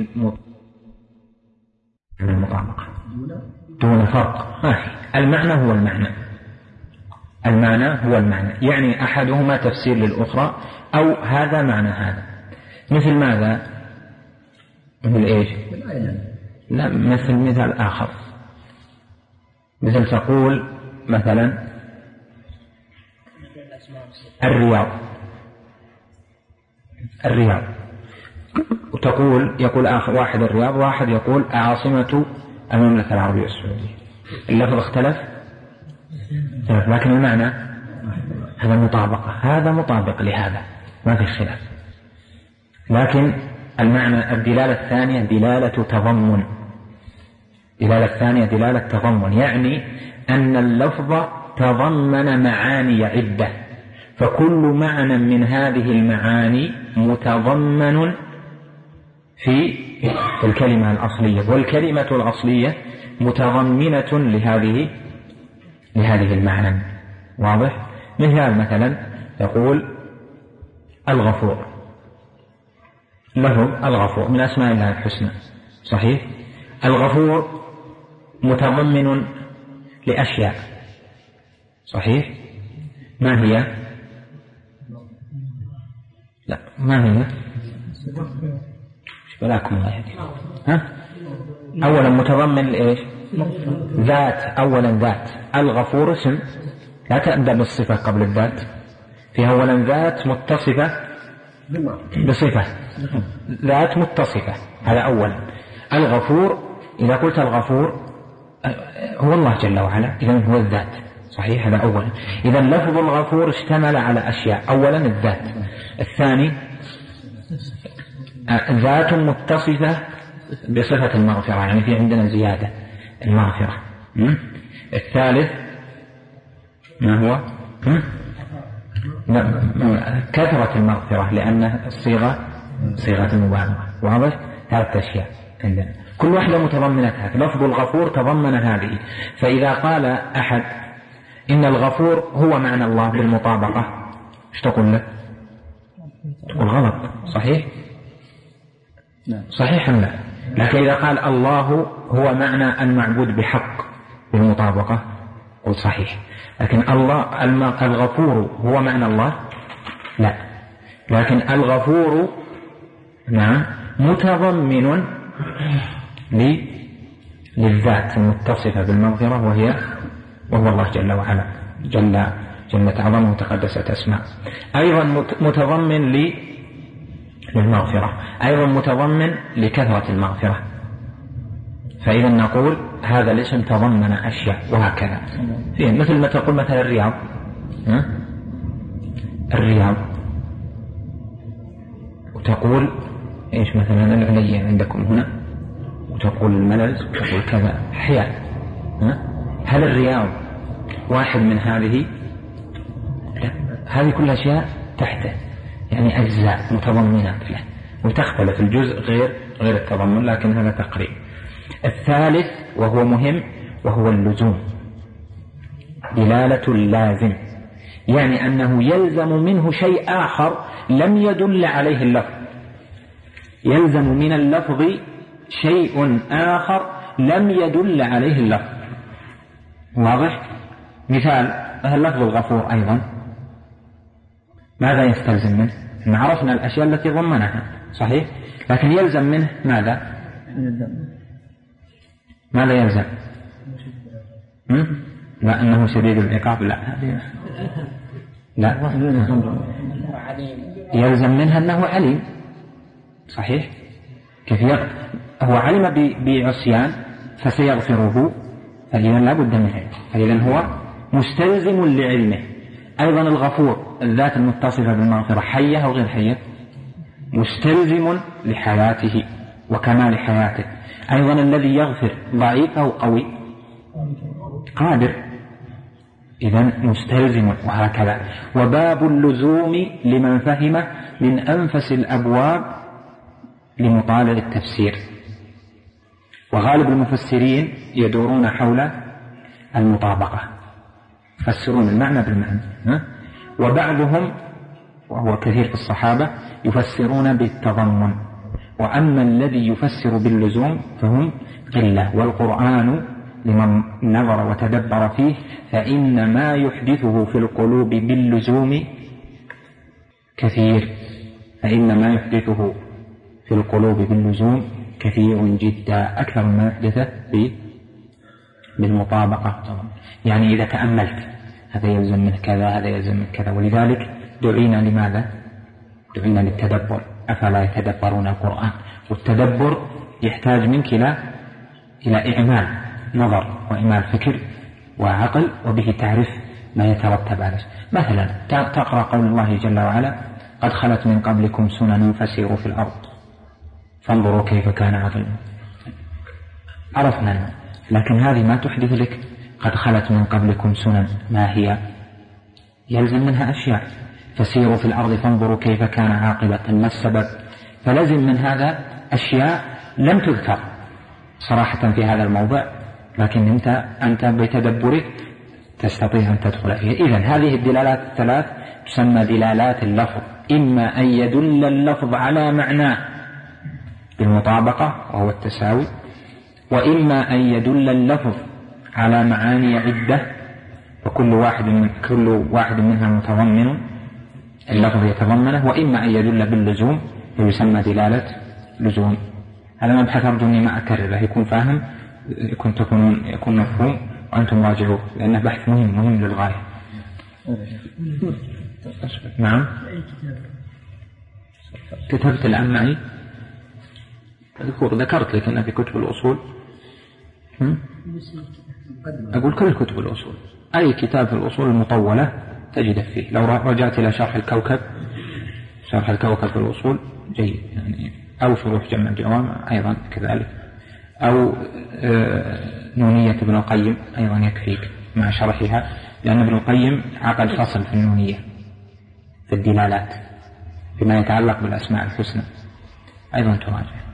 للمطابقة دون فرق. المعنى هو المعنى المعنى هو المعنى يعني أحدهما تفسير للأخرى، أو هذا معنى هذا. مثل ماذا؟ مثل إيش؟ لا، مثل مثال آخر، مثل تقول مثلا الرياض الرياض وتقول يقول آخر واحد الرياض، واحد يقول عاصمة المملكة العربية السعودية. اللفظ اختلف لكن المعنى هذا مطابقة، هذا مطابق لهذا ما في خلاف، لكن المعنى الدلالة الثانية دلالة تضمن دلالة الثانية دلالة تضمن يعني أن اللفظ تضمن معاني عدة، فكل معنى من هذه المعاني متضمن في الكلمة الأصلية، والكلمة الأصلية متضمنة لهذه لهذه المعنى. واضح؟ مثال مثلا يقول الغفور، له الغفور من أسماء الله الحسنى، صحيح؟ الغفور متضمن لأشياء، صحيح؟ ما هي؟ لا، ما هي؟ بلاكم الله يهديكم. ها؟ أولا متضمن لإيش؟ ذات، أولا ذات. الغفور اسم، لا تبدأ بالصفة قبل الذات، فيها أولا ذات متصفة بصفة، ذات متصفة، هذا أولا. الغفور إذا قلت الغفور هو الله جل وعلا، إذن هو الذات، صحيح، هذا أولا. إذا لفظ الغفور اشتمل على أشياء، أولا الذات، الثاني ذات متصفة بصفة المغفرة، يعني في عندنا زيادة المغفرة. الثالث ما هو؟ كثرة المغفرة، لأن الصيغة صيغة المبالغة، واضح؟ ثلاث أشياء عندنا كل واحدة متضمنتها. لفظ الغفور تضمن هذه، فإذا قال أحد إن الغفور هو معنى الله بالمطابقة، ايش تقول له؟ تقول غلط، صحيح؟ صحيح لا؟ لكن إذا قال الله هو معنى المعبود بحق بالمطابقة، قل صحيح. لكن الله الغفور هو معنى الله، لا، لكن الغفور نعم متضمن للذات المتصفة بالمغفرة، وهي وهو الله جل وعلا، جل جل عظمه وتقدست أسماء. أيضا متضمن للمغفرة، أيضا متضمن لكثرة المغفرة. فإذا نقول هذا الاسم تضمن أشياء، وهكذا فيه مثل ما تقول مثلا الرياض، ها؟ الرياض، وتقول إيش مثلا العليا عندكم هنا، وتقول الملز، وتقول كذا، أحياء. هل الرياض واحد من هذه؟ لا، هذه كلها أشياء تحته، يعني أجزاء متضمنات له، وتختلف الجزء غير غير التضمن، لكن هذا تقريب. الثالث وهو مهم وهو اللزوم، دلالة اللازم، يعني أنه يلزم منه شيء آخر لم يدل عليه اللفظ، يلزم من اللفظ شيء آخر لم يدل عليه اللفظ، واضح؟ مثال اللفظ الغفور أيضا ماذا يستلزم منه؟ إن عرفنا الأشياء التي ضمنها، صحيح؟ لكن يلزم منه ماذا؟ ماذا يلزم؟ لا أنه شديد العقاب، لا لا، يلزم منها أنه عليم، صحيح؟ كيف يغفر؟ هو علم بعصيان فسيغفره، فإذا لا بد من علم، فإذا هو مستلزم لعلمه. أيضا الغفور الذات المتصفة بالمغفرة حية أو غير حية؟ مستلزم لحياته وكمال حياته. أيضا الذي يغفر ضعيف أو قوي؟ قادر، إذن مستلزم، وهكذا. وباب اللزوم لمن فهمه من أنفس الأبواب لمطالع التفسير، وغالب المفسرين يدورون حول المطابقة، يفسرون المعنى بالمعنى، وبعضهم وهو كثير في الصحابة يفسرون بالتضمن، وأما الذي يفسر باللزوم فهم قلة. والقرآن لمن نظر وتدبر فيه فإن ما يحدثه في القلوب باللزوم كثير، فإن ما يحدثه في القلوب باللزوم كثير جدا، أكثر ما يحدثه بالمطابقة. يعني إذا تأملت هذا يلزم من كذا، هذا يلزم من كذا، ولذلك دعينا لماذا؟ دعينا للتدبر، أفلا يتدبرون القرآن؟ والتدبر يحتاج منك إلى إلى إعمال نظر وإعمال فكر وعقل، وبه تعرف ما يترتب عليه. مثلا تقرأ قول الله جل وعلا: قد خلت من قبلكم سنن فسيروا في الأرض فانظروا كيف كان عاقبة. عرفنا، لكن هذه ما تحدث لك قد خلت من قبلكم سنن، ما هي؟ يلزم منها أشياء، فسيروا في الأرض فانظروا كيف كان عاقبة، ما السبب؟ فلزم من هذا أشياء لم تذكر صراحة في هذا الموضع، لكن أنت أنت بتدبرك تستطيع أن تدخل فيها. إذن هذه الدلالات الثلاث تسمى دلالات اللفظ، إما أن يدل اللفظ على معناه بالمطابقة وهو التساوي، وإما أن يدل اللفظ على معاني عدة وكل واحد من كل واحد منها متضمن اللفظ يتضمنه، وإما أن يدل باللزوم ويسمى دلالة لزوم. هذا مبحث أرجو أني ما أكرره، يكون فاهم، يكون تكون يكون مفهوم، وأنتم راجعوه، لأنه بحث مهم مهم للغاية. نعم. كتبت الآن معي ذكرت لك أن في كتب الأصول أقول كل كتب الأصول أي كتاب في الأصول المطولة تجده فيه. لو رجعت إلى شرح الكوكب شرح الكوكب في الأصول جيد يعني، أو شروح جمع الجوامع أيضا كذلك، أو نونية ابن القيم أيضا يكفيك مع شرحها، لأن ابن القيم عقد فصل في النونية في الدلالات فيما يتعلق بالأسماء الحسنى أيضا تراجع.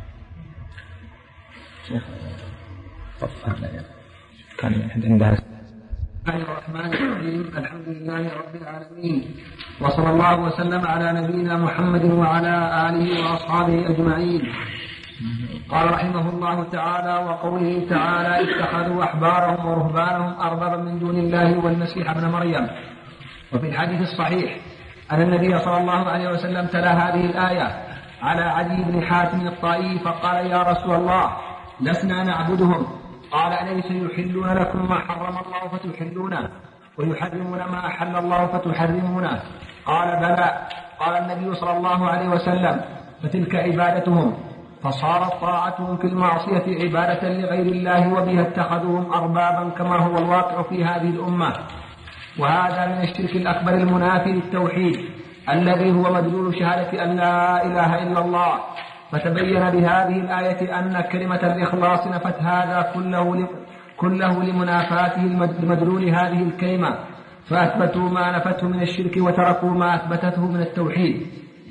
كان عندها بسم الله الرحمن الرحيم. الحمد لله رب العالمين، وصلى الله وسلم على نبينا محمد وعلى آله وأصحابه أجمعين. قال رحمه الله تعالى: وقوله تعالى: اتخذوا أحبارهم ورهبانهم أربابا من دون الله والمسيح ابن مريم. وفي الحديث الصحيح أن النبي صلى الله عليه وسلم تلا هذه الآية على عدي بن حاتم الطائي فقال: يا رسول الله لسنا نعبدهم. قال: أليس يحلون لكم ما حرم الله فتحلونه ويحرمون ما أحل الله فتحرمونه؟ قال: بلى. قال النبي صلى الله عليه وسلم: فتلك عبادتهم، فصارت طاعتهم في المعصية عبادة لغير الله، وبها اتخذوهم أربابا كما هو الواقع في هذه الأمة. وهذا من الشرك الأكبر المنافي للتوحيد الذي هو مدلول شهادة أن لا إله إلا الله. فتبين بهذه الآية أن كلمة الإخلاص نفت هذا كله كله لمنافاته لمدلول هذه الكلمة، فأثبتوا ما نفته من الشرك وتركوا ما أثبتته من التوحيد.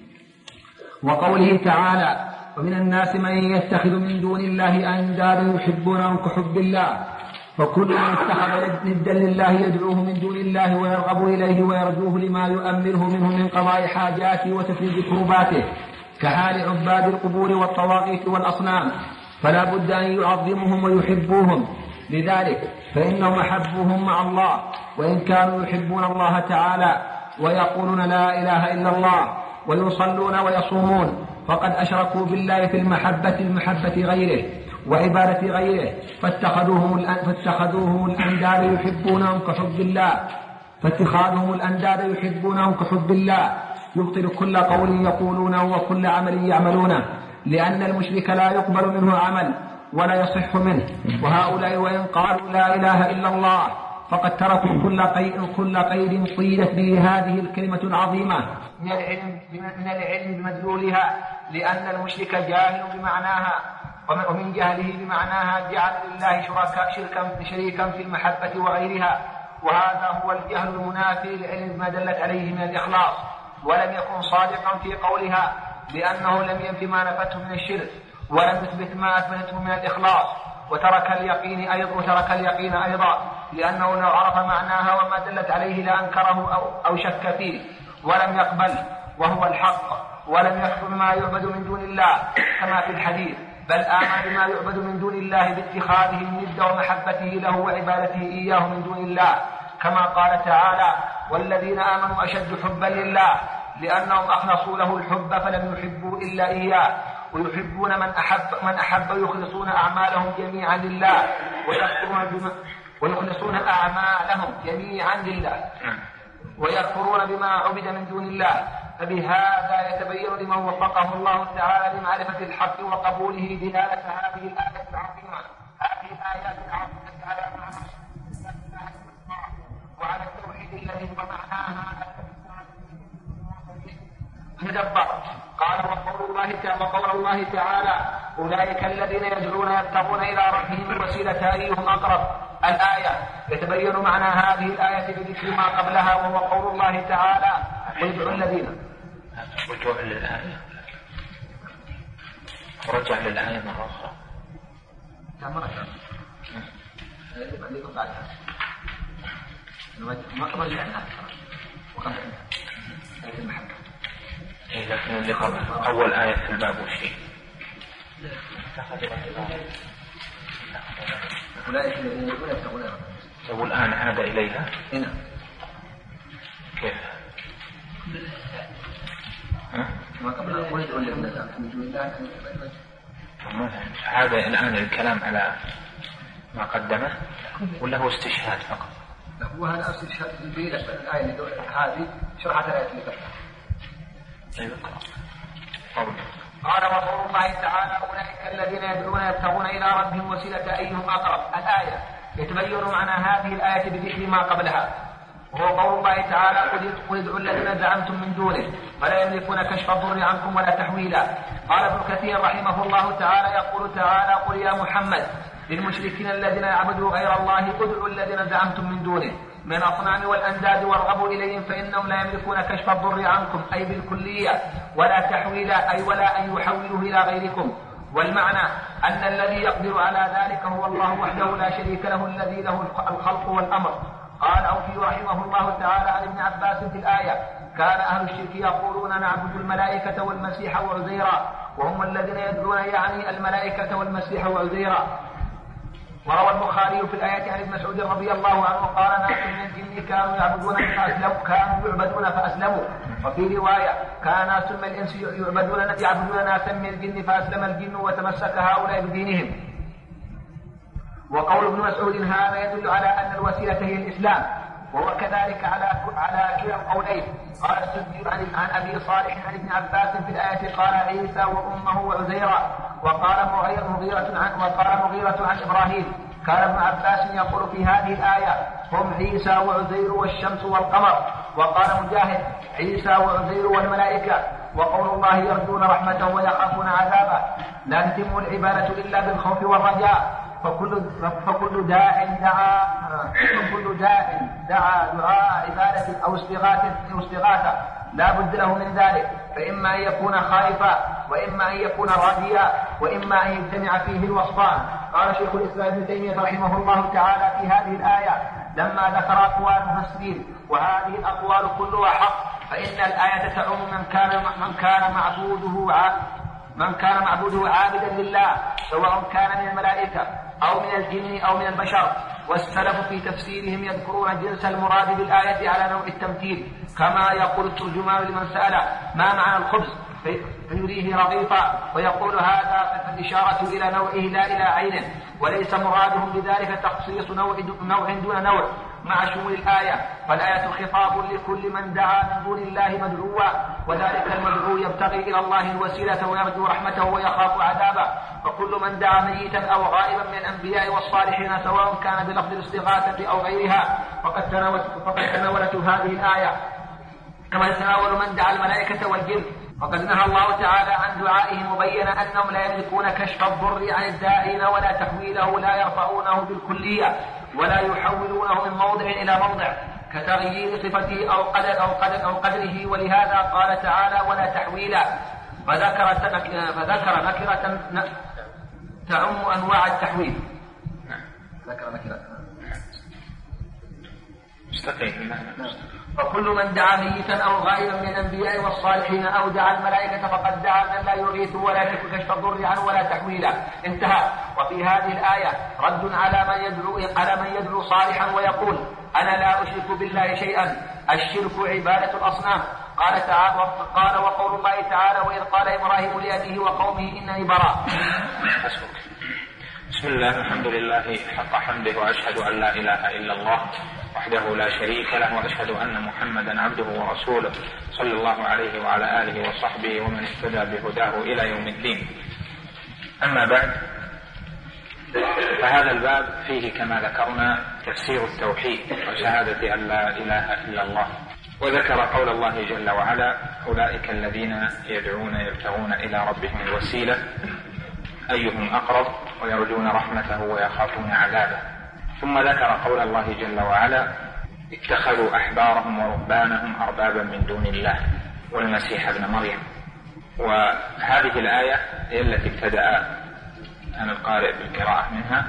وقوله تعالى: ومن الناس من يتخذ من دون الله أندادا يحبونهم كحب الله، فكل من اتخذ ندا لله يدعوه من دون الله ويرغب إليه ويرجوه لما يؤمره منه من قضاء حاجاته وتفريج كرباته، كحال عباد القبور والطواغيت والأصنام، فلا بد أن يعظمهم ويحبوهم. لذلك فإنهم أحبوهم مع الله، وإن كانوا يحبون الله تعالى ويقولون لا إله إلا الله ويصلون ويصومون، فقد أشركوا بالله في المحبة المحبة غيره وعبادة غيره، فاتخذوهم فاتخذوهم الأنداد يحبونهم كحب الله فاتخاذهم الأنداد يحبونهم كحب الله يبطل كل قول يقولونه وكل عمل يعملونه، لأن المشرك لا يقبل منه عمل ولا يصح منه. وهؤلاء وإن قالوا لا إله إلا الله فقد تركوا كل قيد كل قيد قيدت به هذه الكلمة العظيمة من العلم من العلم بمدلولها، لأن المشرك جاهل بمعناها، ومن جهله بمعناها جعل لله شركاء شركا شريكا في المحبة وغيرها، وهذا هو الجهل المنافي للعلم بما دلت عليه من الإخلاص، ولم يكن صادقا في قولها، لأنه لم ينفي ما نفته من الشرك ولم يثبت ما أثبته من الإخلاص، وترك اليقين أيضا وترك اليقين أيضا لأنه لو عرف معناها وما دلت عليه لأنكره أو, أو شك فيه ولم يقبل وهو الحق، ولم يكفر بما يعبد من دون الله كما في الحديث، بل آمن بما يعبد من دون الله باتخاذه الند ومحبته له وعبادته إياه من دون الله، كما قال تعالى: والذين آمنوا أشد حبا لله، لأنهم أخلصوا له الحب فلم يحبوا إلا إياه، ويحبون من أحب من أحب يخلصون أعمالهم جميعا لله ويكفرون بما ويخلصون أعمالهم جميعا لله ويكفرون بما عبد من دون الله. فبهذا يتبين لمن وفقه الله تعالى لمعرفة الحق وقبوله دلالة هذه الآيات العظيمة هذه الآيات العظيمة على معنى وعلى التوحيد الذي هو معناها تدبر. قال: وقول الله تعالى وقول الله تعالى: أولئك الذين يدعون يبتغون إلى ربهم الوسيلة أيهم أقرب. الآية يتبين معنى هذه الآية بذكر ما قبلها، وهو قول الله تعالى: ويدعو الذين رجوع للآية رجع للآية مرة أخرى لا مرة ما رجع لها وقبل آية المحبة. إيه لكن اللي قبل أول آية في الباب وشيء أولئك الذين يقول يبتغون إلى ربهم. والآن عاد إليها هنا كيف؟ ما قبل أقول يدعو الذين من دون الله عاد الآن الكلام على ما قدمه ولا هو استشهاد فقط؟ هو هذا نفس الشرط في الآية هذه شرحت الآية اللي قال وقول الله تعالى أولئك الذين يدعون يبتغون إلى ربهم وسيلة أيهم أقرب. الآية يتبين معنى هذه الآية بذكر ما قبلها، وهو قول الله تعالى قل ادعوا الذين زعمتم من دونه فلا يملكون كشف الضر عنكم ولا تحويلا. قال ابن كثير رحمه الله تعالى يقول تعالى قل يا محمد للمشركين الذين يعبدوا غير الله ادعوا الذين زعمتم من دونه من الأصنام والأنداد وارغبوا إليهم فإنهم لا يملكون كشف الضر عنكم أي بالكلية ولا تحويلا أي ولا أن يحولوه إلى غيركم. والمعنى أن الذي يقدر على ذلك هو الله وحده لا شريك له الذي له الخلق والأمر. قال أوفي رحمه الله تعالى عن ابن عباس في الآية كان أهل الشرك يقولون نعبد الملائكة والمسيح وعزيرا وهم الذين يدعون يعني الملائكة والمسيح وعزيرا. وروى البخاري في الآية عن ابن مسعود رضي الله عنه قال ناس من الجن كانوا يعبدون فأسلموا كانوا يعبدون فأسلموا. وفي رواية كان ناس من الإنس يعبدون يعبدون ناسا من الجن فأسلم الجن وتمسك هؤلاء بدينهم. وقول ابن مسعود هذا يدل على أن الوسيلة هي الإسلام، وهو كذلك على على كلا القولين. قال السدي عن أبي صالح عن ابن عباس في الآية قال عيسى وأمه وعزيرا. وقال مغيرة عن وقال مغيرة عن إبراهيم. كان ابن عباس يقول في هذه الآية هم عيسى وعزير والشمس والقمر. وقال مجاهد عيسى وعزير والملائكة. وقول الله يرجون رحمته ويخافون عذابه لا تتم العبادة إلا بالخوف والرجاء. فكل فكل داع دعا فكل داع دعا دعاء عبادة أو استغاثة أو استغاثة لا بد له من ذلك، فإما أن يكون خائفا وإما أن يكون راجيا وإما أن يجتمع فيه الوصفان. قال شيخ الإسلام ابن تيمية رحمه الله تعالى في هذه الآية لما ذكر أقوال المفسرين وهذه الأقوال كلها حق فإن الآية تعم من كان من كان معبوده من كان معبوده عابدا لله سواء كان من الملائكة أو من الجن أو من البشر. والسلف في تفسيرهم يذكرون جنس المراد بالآية على نوع التمثيل كما يقول الترجمان لمن سأل ما معنى الخبز فيريه رغيفا ويقول هذا الإشارة إلى نوعه لا إلى عينه، وليس مرادهم بذلك تخصيص نوع دون نوع مع شمول الآية. فالآية خطاب لكل من دعا من دون الله مدعوا، وذلك المدعو يبتغي إلى الله الوسيلة ويرجو رحمته ويخاف عذابه. فكل من دعا ميتا أو غائبا من الأنبياء والصالحين سواء كان بلفظ الاستغاثة أو غيرها فقد تناولت, فقد تناولت هذه الآية كما يتناول من دعا الملائكة والجن. وقد نهى الله تعالى عن دعائهم مبينا أنهم لا يملكون كشف الضر عن الداعين ولا تحويله لا يرفعونه بالكلية ولا يحولونه من موضع إلى موضع كتغيير صفته أو قدر أو قدر أو قدره. ولهذا قال تعالى ولا تحويلا فذكر فذكر نكرة تعم أنواع التحويل. ذكر نكرة مستقيم. فكل من دعا ميتا أو غائبا من الأنبياء والصالحين أو دعا الملائكة فقد دعا من لا يغيث ولا يملك كشف الضر عنه ولا تحويلا. انتهى. وفي هذه الآية رد على من يدعو على من يدعو صالحا ويقول أنا لا أشرك بالله شيئا. الشرك عبادة الأصنام. قال تعالى قال وقول الله تعالى وإذ قال إبراهيم لأبيه وقومه إنني براء. بسم الله الحمد لله حق حمده وأشهد أن لا إله إلا الله وحده لا شريك له وأشهد أن محمدا عبده ورسوله صلى الله عليه وعلى آله وصحبه ومن اهتدى بهداه إلى يوم الدين. أما بعد، فهذا الباب فيه كما ذكرنا تفسير التوحيد وشهادة أن لا إله إلا الله، وذكر قول الله جل وعلا أولئك الذين يدعون يبتغون إلى ربهم الوسيلة أيهم أقرب ويرجون رحمته ويخافون عذابه. ثم ذكر قول الله جل وعلا اتخذوا أحبارهم ورهبانهم أربابا من دون الله والمسيح ابن مريم. وهذه الآية هي التي ابتدأ أنا القارئ بالقراءة منها،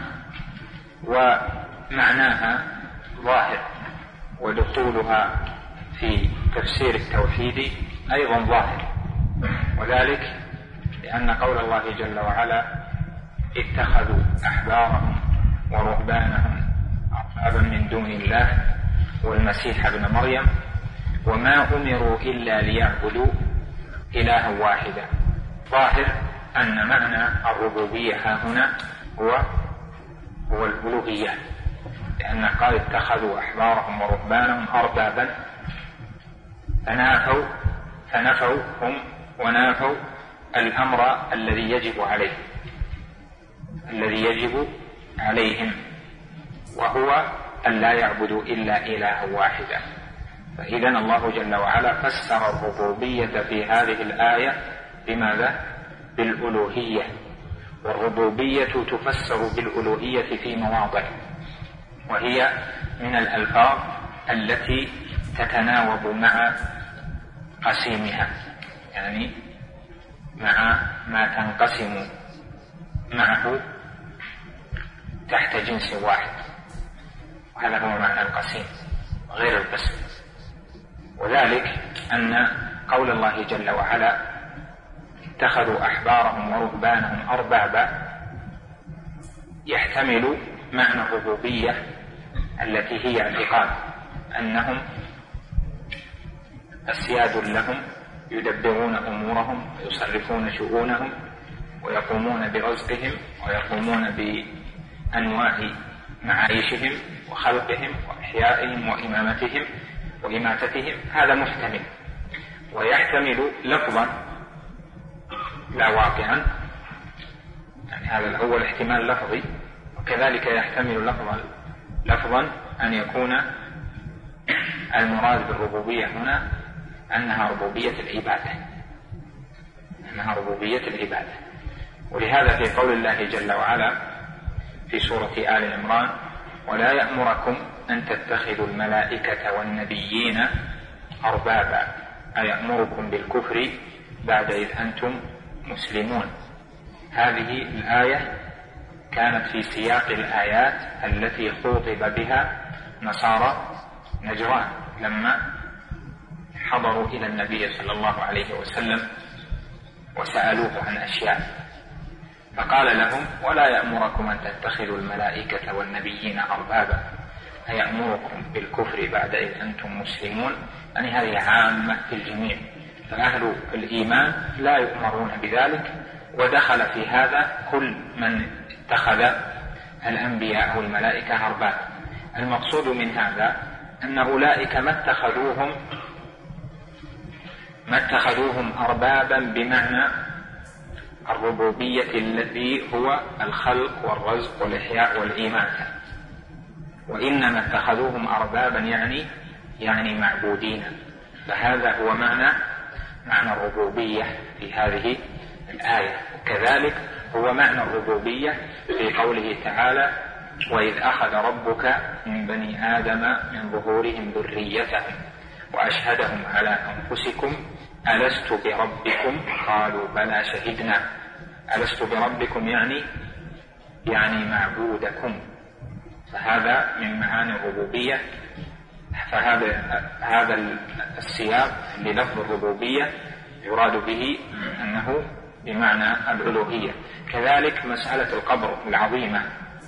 ومعناها ظاهر، ودخولها في تفسير التوحيد أيضا ظاهر، وذلك لأن قول الله جل وعلا اتخذوا أحبارهم ورهبانهم أربابا من دون الله والمسيح ابن مريم وما أمروا إلا ليعبدوا إلها واحدا. ظاهر أن معنى الربوبية هنا هو هو الألوهية، لأنه قال اتخذوا أحبارهم ورهبانهم أربابا، فنافوا فنفوا هم ونافوا الأمر الذي يجب عليه الذي يجب عليهم، وهو أن لا يعبدوا إلا إلها واحدا. فإذا الله جل وعلا فسر الربوبية في هذه الآية بماذا؟ بالألوهية، والربوبية تفسر بالألوهية في مواضع، وهي من الألفاظ التي تتناوب مع قسيمها، يعني مع ما تنقسم معه تحت جنس واحد، وهذا هو معنى القسيم غير القسم. وذلك أن قول الله جل وعلا اتخذوا أحبارهم ورهبانهم أربابا يحتمل معنى الربوبية التي هي اعتقاد أنهم أسياد لهم يدبرون أمورهم ويصرفون شؤونهم ويقومون برزقهم ويقومون بأنواع معايشهم وخلقهم وإحيائهم وإمامتهم وإماتتهم. هذا محتمل، ويحتمل لفظا لا واقعا، يعني هذا الأول احتمال لفظي، وكذلك يحتمل لفظا لفظا أن يكون المراد بالربوبية هنا أنها ربوبية العبادة أنها ربوبية العبادة. ولهذا في قول الله جل وعلا في سورة آل عمران ولا يأمركم أن تتخذوا الملائكة والنبيين أربابا، أيأمركم بالكفر بعد إذ أنتم مسلمون. هذه الآية كانت في سياق الآيات التي خوطب بها نصارى نجران لما حضروا إلى النبي صلى الله عليه وسلم وسألوه عن أشياء، فقال لهم ولا يأمركم أن تتخذوا الملائكة والنبيين أربابا أيأمركم بالكفر بعد إذ أنتم مسلمون. يعني هذه عامة في الجميع، فأهل الإيمان لا يؤمرون بذلك، ودخل في هذا كل من اتخذ الأنبياء أو الملائكة أربابا. المقصود من هذا أن أولئك ما اتخذوهم ما اتخذوهم أربابا بمعنى الربوبية الذي هو الخلق والرزق والإحياء والإماتة، وإنما اتخذوهم أربابا يعني يعني معبودين. فهذا هو معنى معنى الربوبية في هذه الآية. وكذلك هو معنى الربوبية في قوله تعالى وإذ أخذ ربك من بني آدم من ظهورهم ذريتهم وأشهدهم على أنفسكم ألست بربكم قالوا بلى شهدنا. ألست بربكم يعني يعني معبودكم، فهذا من معاني الربوبية. فهذا هذا السياق للفظ الربوبية يراد به أنه بمعنى الألوهية. كذلك مسألة القبر العظيمة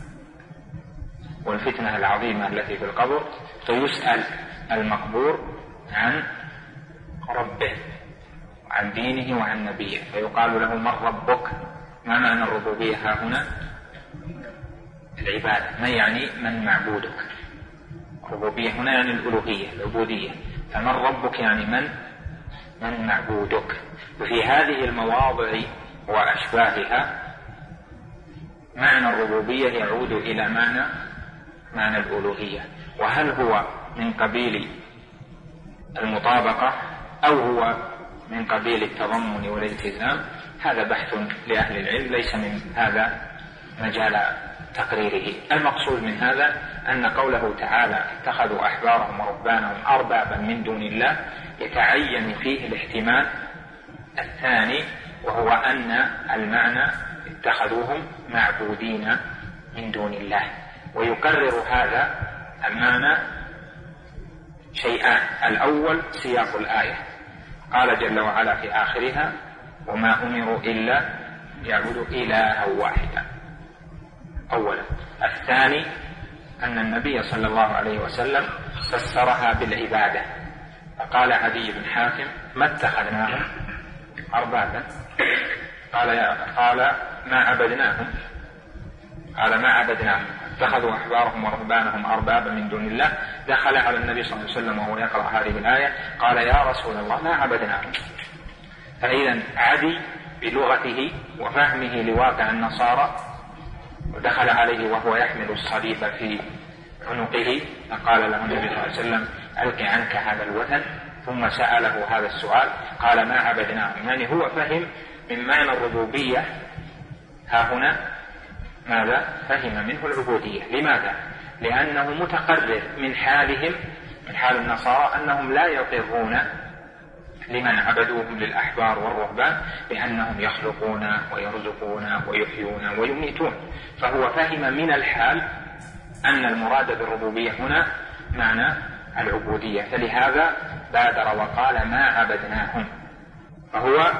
والفتنة العظيمة التي في القبر، فيسأل المقبور عن ربه وعن دينه وعن نبيه، فيقال له من ربك. ما معنى الربوبية ها هنا؟ العبادة. ما يعني من معبودك؟ الربوبية هنا يعني الألوهية العبودية. فمن ربك يعني من من معبودك. وفي هذه المواضع وأشباهها معنى الربوبية يعود إلى معنى معنى الألوهية. وهل هو من قبيل المطابقة أو هو من قبيل التضمن والالتزام؟ هذا بحث لأهل العلم، ليس من هذا مجال تقريره. المقصود من هذا أن قوله تعالى اتخذوا أحبارهم ورهبانهم أربابا من دون الله يتعين فيه الاحتمال الثاني، وهو أن المعنى اتخذوهم معبودين من دون الله. ويكرر هذا المعنى شيئان: الأول سياق الآية، قال جل وعلا في آخرها وما أمروا إلا يعبدوا إلها واحدا أولا. الثاني أن النبي صلى الله عليه وسلم فسرها بالعبادة، فقال عدي بن حاتم ما اتخذناهم أربابا، قال قال ما عبدناهم قال ما عبدناهم اتخذوا أحبارهم ورهبانهم أربابا من دون الله، دخل على النبي صلى الله عليه وسلم وهو يقرأ هذه الآية قال يا رسول الله ما عبدناهم. فإذا عدي بلغته وفهمه لواقع النصارى، ودخل عليه وهو يحمل الصليب في عنقه، فقال له النبي صلى الله عليه وسلم ألق عنك هذا الوثن، ثم سأله هذا السؤال قال ما عبدناهم. يعني هو فهم من معنى الربوبية ها هنا ماذا؟ فهم منه العبودية. لماذا؟ لأنه متقرر من حالهم، من حال النصارى، أنهم لا يقرون لمن عبدوهم للأحبار والرهبان بأنهم يخلقون ويرزقون ويحيون ويميتون، فهو فهم من الحال أن المراد بالربوبية هنا معنى العبودية، فلهذا بادر وقال ما عبدناهم. فهو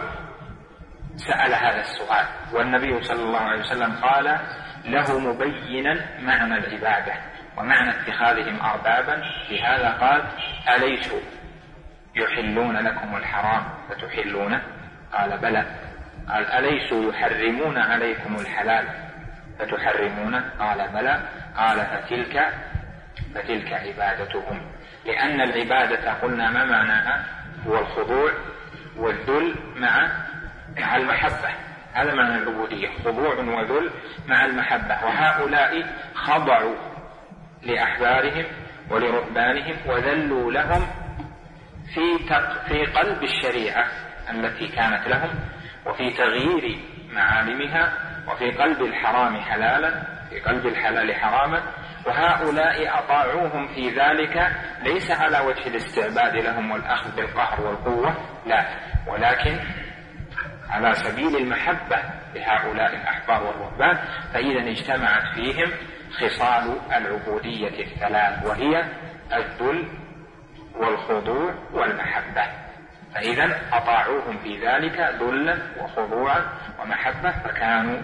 سأل هذا السؤال، والنبي صلى الله عليه وسلم قال له مبينا معنى العبادة ومعنى اتخاذهم أربابا. لهذا قال أليسوا يحلون لكم الحرام فتحلونه؟ قال بلى. قال أليسوا يحرمون عليكم الحلال فتحرمونه؟ قال بلى. قال فتلك فتلك عبادتهم. لأن العبادة قلنا ما معناها؟ هو الخضوع والذل مع مع المحبة، هذا معنى العبودية، خضوع وذل مع المحبة. وهؤلاء خضعوا لأحبارهم ولرهبانهم وذلوا لهم في في قلب الشريعة التي كانت لهم، وفي تغيير معالمها، وفي قلب الحرام حلالا، في قلب الحلال حراما. وهؤلاء أطاعوهم في ذلك ليس على وجه الاستعباد لهم والأخذ بالقهر والقوة، لا، ولكن على سبيل المحبة لهؤلاء الأحبار والرهبان. فإذا اجتمعت فيهم خصال العبودية الثلاث، وهي الذل والخضوع والمحبة. فإذا أطاعوهم في ذلك ذلا وخضوعا ومحبة، فكانوا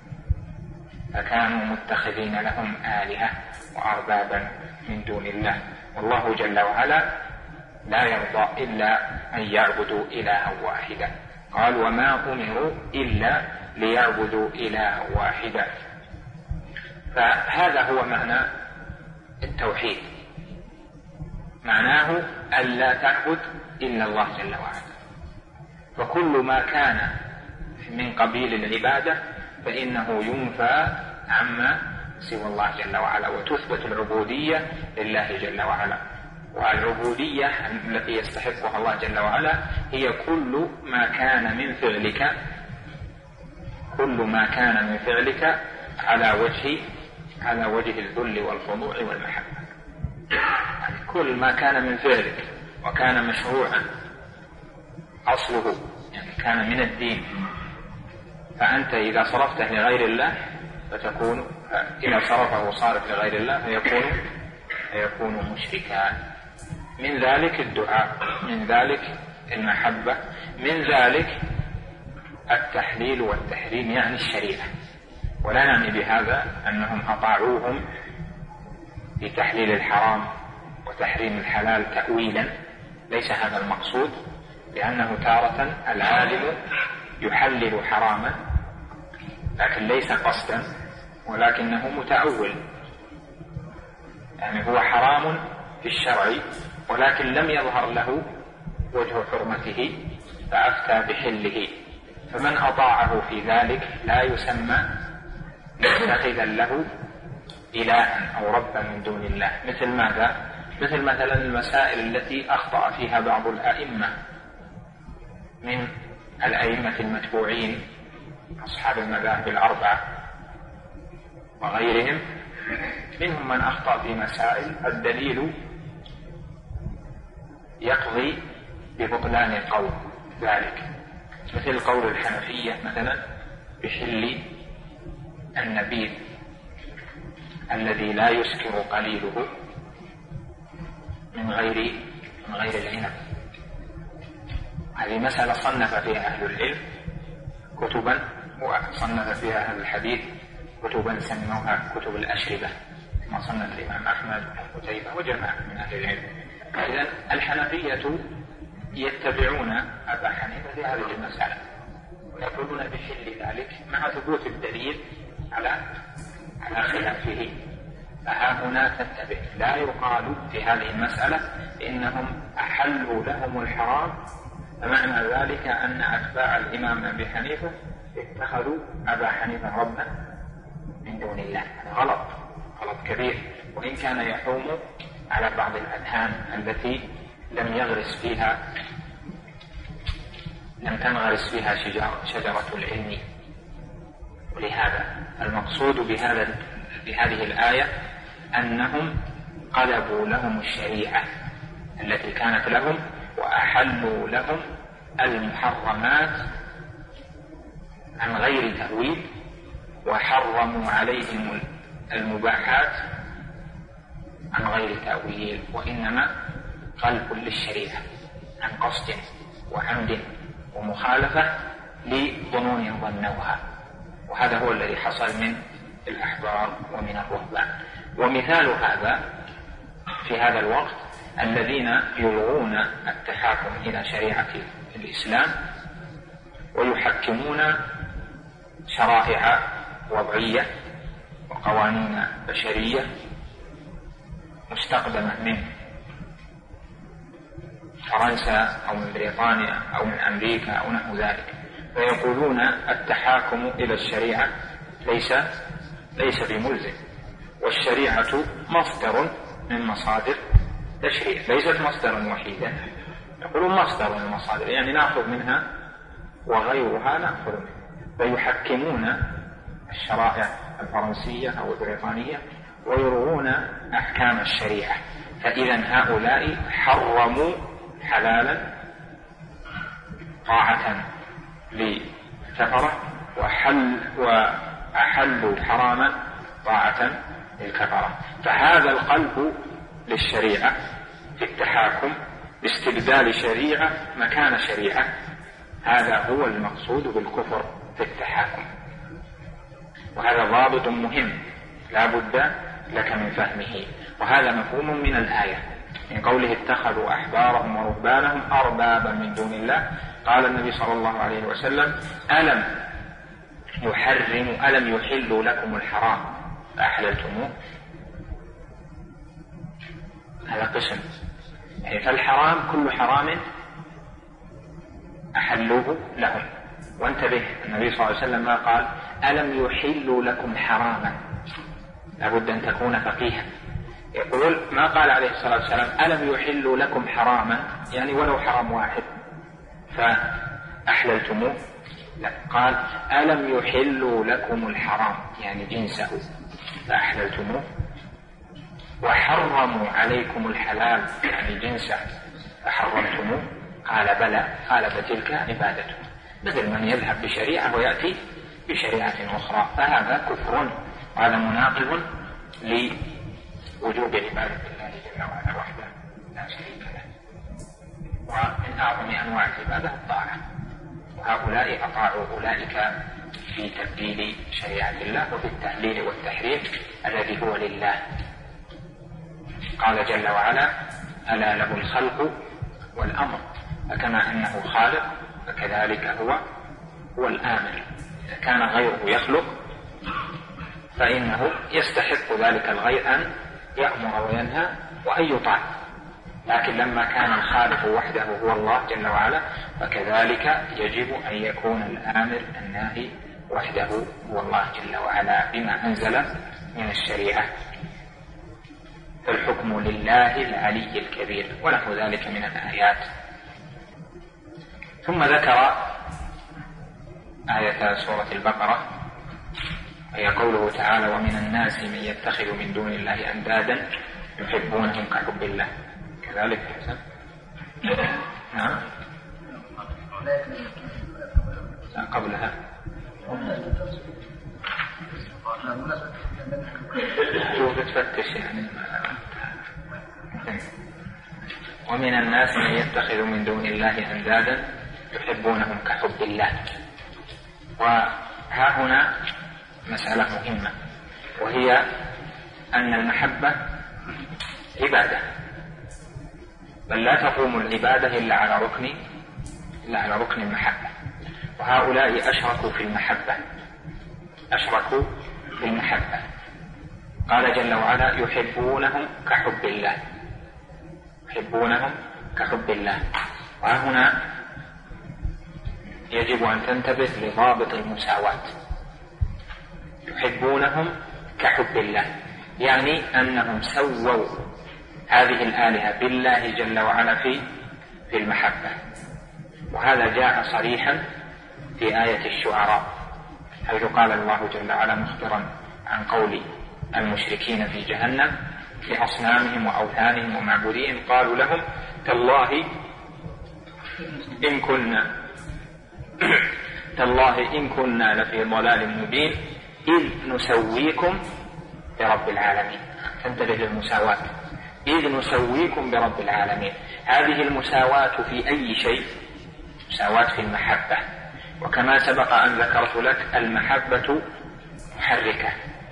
فكانوا متخذين لهم آلهة وأربابا من دون الله. والله جل وعلا لا يرضى إلا أن يعبدوا إلها واحدا. قال وما أمروا إلا ليعبدوا إلها واحدا. فهذا هو معنى التوحيد، معناه ألا تعبد إلا الله جل وعلا. فكل ما كان من قبيل العبادة فإنه ينفى عما سوى الله جل وعلا، وتثبت العبودية لله جل وعلا. والعبودية التي يستحقها الله جل وعلا هي كل ما كان من فعلك كل ما كان من فعلك على وجه على وجه الذل والخضوع والمحبة. كل ما كان من فعلك وكان مشروعا أصله، يعني كان من الدين، فأنت إذا صرفته لغير الله فتكون إذا صرفه صارف لغير الله فيكون فيكون مشركا. من ذلك الدعاء، من ذلك المحبة، من ذلك التحليل والتحريم، يعني الشريعة. ولا نعني بهذا أنهم أطاعوهم في تحليل الحرام وتحريم الحلال تأويلا، ليس هذا المقصود، لأنه تارة العالم يحلل حراما لكن ليس قصدا، ولكنه متأول، يعني هو حرام في الشرع ولكن لم يظهر له وجه حرمته فأفتى بحله. فمن أطاعه في ذلك لا يسمى متخذا له إلها أو ربا من دون الله. مثل ماذا؟ مثل مثلا المسائل التي أخطأ فيها بعض الأئمة من الأئمة المتبوعين أصحاب المذاهب الأربعة وغيرهم، منهم من أخطأ في مسائل الدليل يقضي ببطلان القول ذلك، مثل قول الحنفية مثلا بحل النبيذ الذي لا يسكر قليله من غير من غير العنب. هذه مسألة صنف فيها أهل العلم كتبا، وصنف فيها أهل الحديث كتبا سموها كتب الأشربة، ما صنف الإمام أحمد وقتيبة وجماعة من أهل العلم. إذن الحنفية يتبعون أبا حنيفة في هذه المسألة ويقولون بحل ذلك مع ثبوت الدليل على على خلافه. فها هنا تنتبه، لا يقال في هذه المسألة إنهم أحلوا لهم الحرام، فمعنى ذلك أن أتباع الإمام أبي حنيفة اتخذوا أبا حنيفة ربا من دون الله. غلط، غلط كبير، وإن كان يحوم على بعض الأذهان التي لم يغرس فيها لم تنغرس فيها شجرة العلم. ولهذا المقصود بهذا بهذه الآية أنهم قلبوا لهم الشريعة التي كانت لهم وأحلوا لهم المحرمات عن غير تأويل، وحرموا عليهم المباحات عن غير تأويل، وإنما قلب للشريعة عن قصد وعمد ومخالفة لظنون ظنوها. وهذا هو الذي حصل من الأحبار ومن الرهبان. ومثال هذا في هذا الوقت الذين يلغون التحاكم إلى شريعة الإسلام ويحكمون شرائع وضعية وقوانين بشرية مستقدمة من فرنسا أو من بريطانيا أو من أمريكا أو نحو ذلك، فيقولون التحاكم إلى الشريعة ليس ليس بملزم، والشريعة مصدر من مصادر تشريع، ليست مصدرا وحيدا، يقولون مصدر من المصادر، يعني نأخذ منها وغيرها نأخذ منها، فيحكمون الشرائع الفرنسية أو البريطانية ويروون أحكام الشريعة. فإذا هؤلاء حرموا حلالا طاعة للكفرة، وحل وأحلوا حراما طاعة للكفرة. فهذا القلب للشريعة في التحاكم باستبدال شريعة مكان شريعة، هذا هو المقصود بالكفر في التحاكم. وهذا ضابط مهم لا بد لك من فهمه، وهذا مفهوم من الآية من قوله اتخذوا أحبارهم ورهبانهم أربابا من دون الله. قال النبي صلى الله عليه وسلم ألم يحرم ألم يحلوا لكم الحرام فأحللتموه. هذا قسم، يعني فالحرام كل حرام أحلوه لهم. وانتبه، النبي صلى الله عليه وسلم ما قال ألم يحلوا لكم حراما، لابد أن تكون فقيها. يقول ما قال عليه الصلاة والسلام ألم يحلوا لكم حراما يعني ولو حرام واحد فأحللتموه، لا، قال ألم يحلوا لكم الحرام يعني جنسه فأحللتموه، وحرموا عليكم الحلال يعني جنسه فحرمتموه. قال بلى، قال فتلك عبادته، مثل من يذهب بشريعة ويأتي بشريعة أخرى، فهذا كفر، وهذا مناقض لوجوب عبادة الله جل وعلا وحده لا شريك له. ومن أعظم أنواع العبادة الطاعة، وهؤلاء أطاعوا أولئك في تبديل شريعة الله وفي التحليل والتحريم الذي هو لله. قال جل وعلا ألا له الخلق والأمر، فكما أنه خالق فكذلك هو هو الآمر. إذا كان غيره يخلق فإنه يستحق ذلك الغير أن يأمر وينهى وأن يطاع، لكن لما كان الخالق وحده هو الله جل وعلا فكذلك يجب أن يكون الآمر الناهي وحده هو الله جل وعلا بما أنزل من الشريعة. فالحكم لله العلي الكبير ونحو ذلك من الآيات. ثم ذكر آية سورة البقرة هي قوله تعالى ومن الناس من يتخذ من دون الله أندادا يحبونهم كحب الله. كذلك حسن نعم قبلها شوف تفتش يعني. ومن الناس من يتخذ من دون الله أندادا يحبونهم كحب الله. وها هنا مسألة مهمة، وهي أن المحبة عبادة، بل لا تقوم العبادة إلا على ركن إلا على ركن المحبة. وهؤلاء أشركوا في المحبة أشركوا في المحبة قال جل وعلا يحبونهم كحب الله، يحبونهم كحب الله. وهنا يجب أن تنتبه لضابط المساواة. يحبونهم كحب الله يعني أنهم سووا هذه الآلهة بالله جل وعلا في في المحبة، وهذا جاء صريحا في آية الشعراء حيث قال الله جل وعلا مخبرا عن قول المشركين في جهنم لأصنامهم وأوثانهم ومعبودين قالوا لهم تالله إن كنا تالله إن كنا لفي ضلال مبين إذ نسويكم برب العالمين. تنتبه للمساواة، إذ نسويكم برب العالمين. هذه المساواة في أي شيء؟ مساواة في المحبة، وكما سبق أن ذكرت لك المحبة محركة.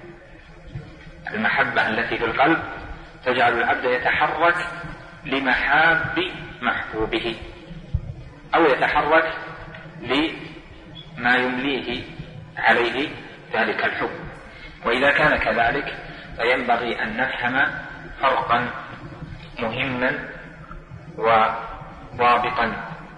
المحبة التي في القلب تجعل العبد يتحرك لمحاب محبوبه أو يتحرك لما يمليه عليه ذلك الحب. وإذا كان كذلك فينبغي أن نفهم فرقا مهما وضابطا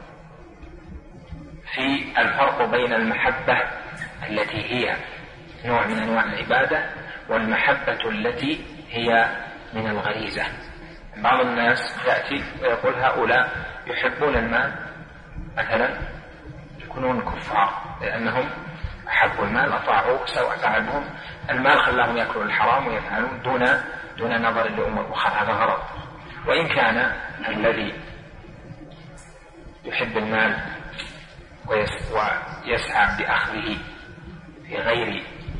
في الفرق بين المحبة التي هي نوع من أنواع العبادة والمحبة التي هي من الغريزة. بعض الناس يأتي ويقول هؤلاء يحبون المال مثلا يكونون كفار لأنهم أحبوا المال أطاعوه سواء تعبهم المال خلاهم يأكلوا الحرام ويفعلون دون دون نظر لأمور أخرى. هذا غرض. وإن كان الذي يحب المال ويسعى بأخذه في غير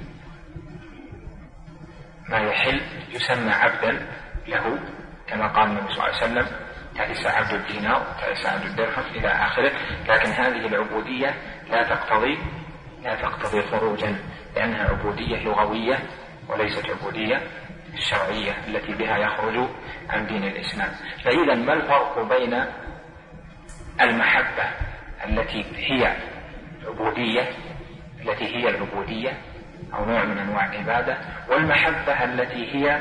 ما يحل يسمى عبدا له، كما قال النبي صلى الله عليه وسلم تعس عبد الدينار تعس عبد الدرهم إلى آخره. لكن هذه العبودية لا تقتضي لا تقتضي خروجا، لأنها عبودية لغوية وليست عبودية الشرعية التي بها يخرج عن دين الإسلام. فإذا ما الفرق بين المحبة التي هي عبودية التي هي العبودية أو نوع من أنواع العبادة والمحبة التي هي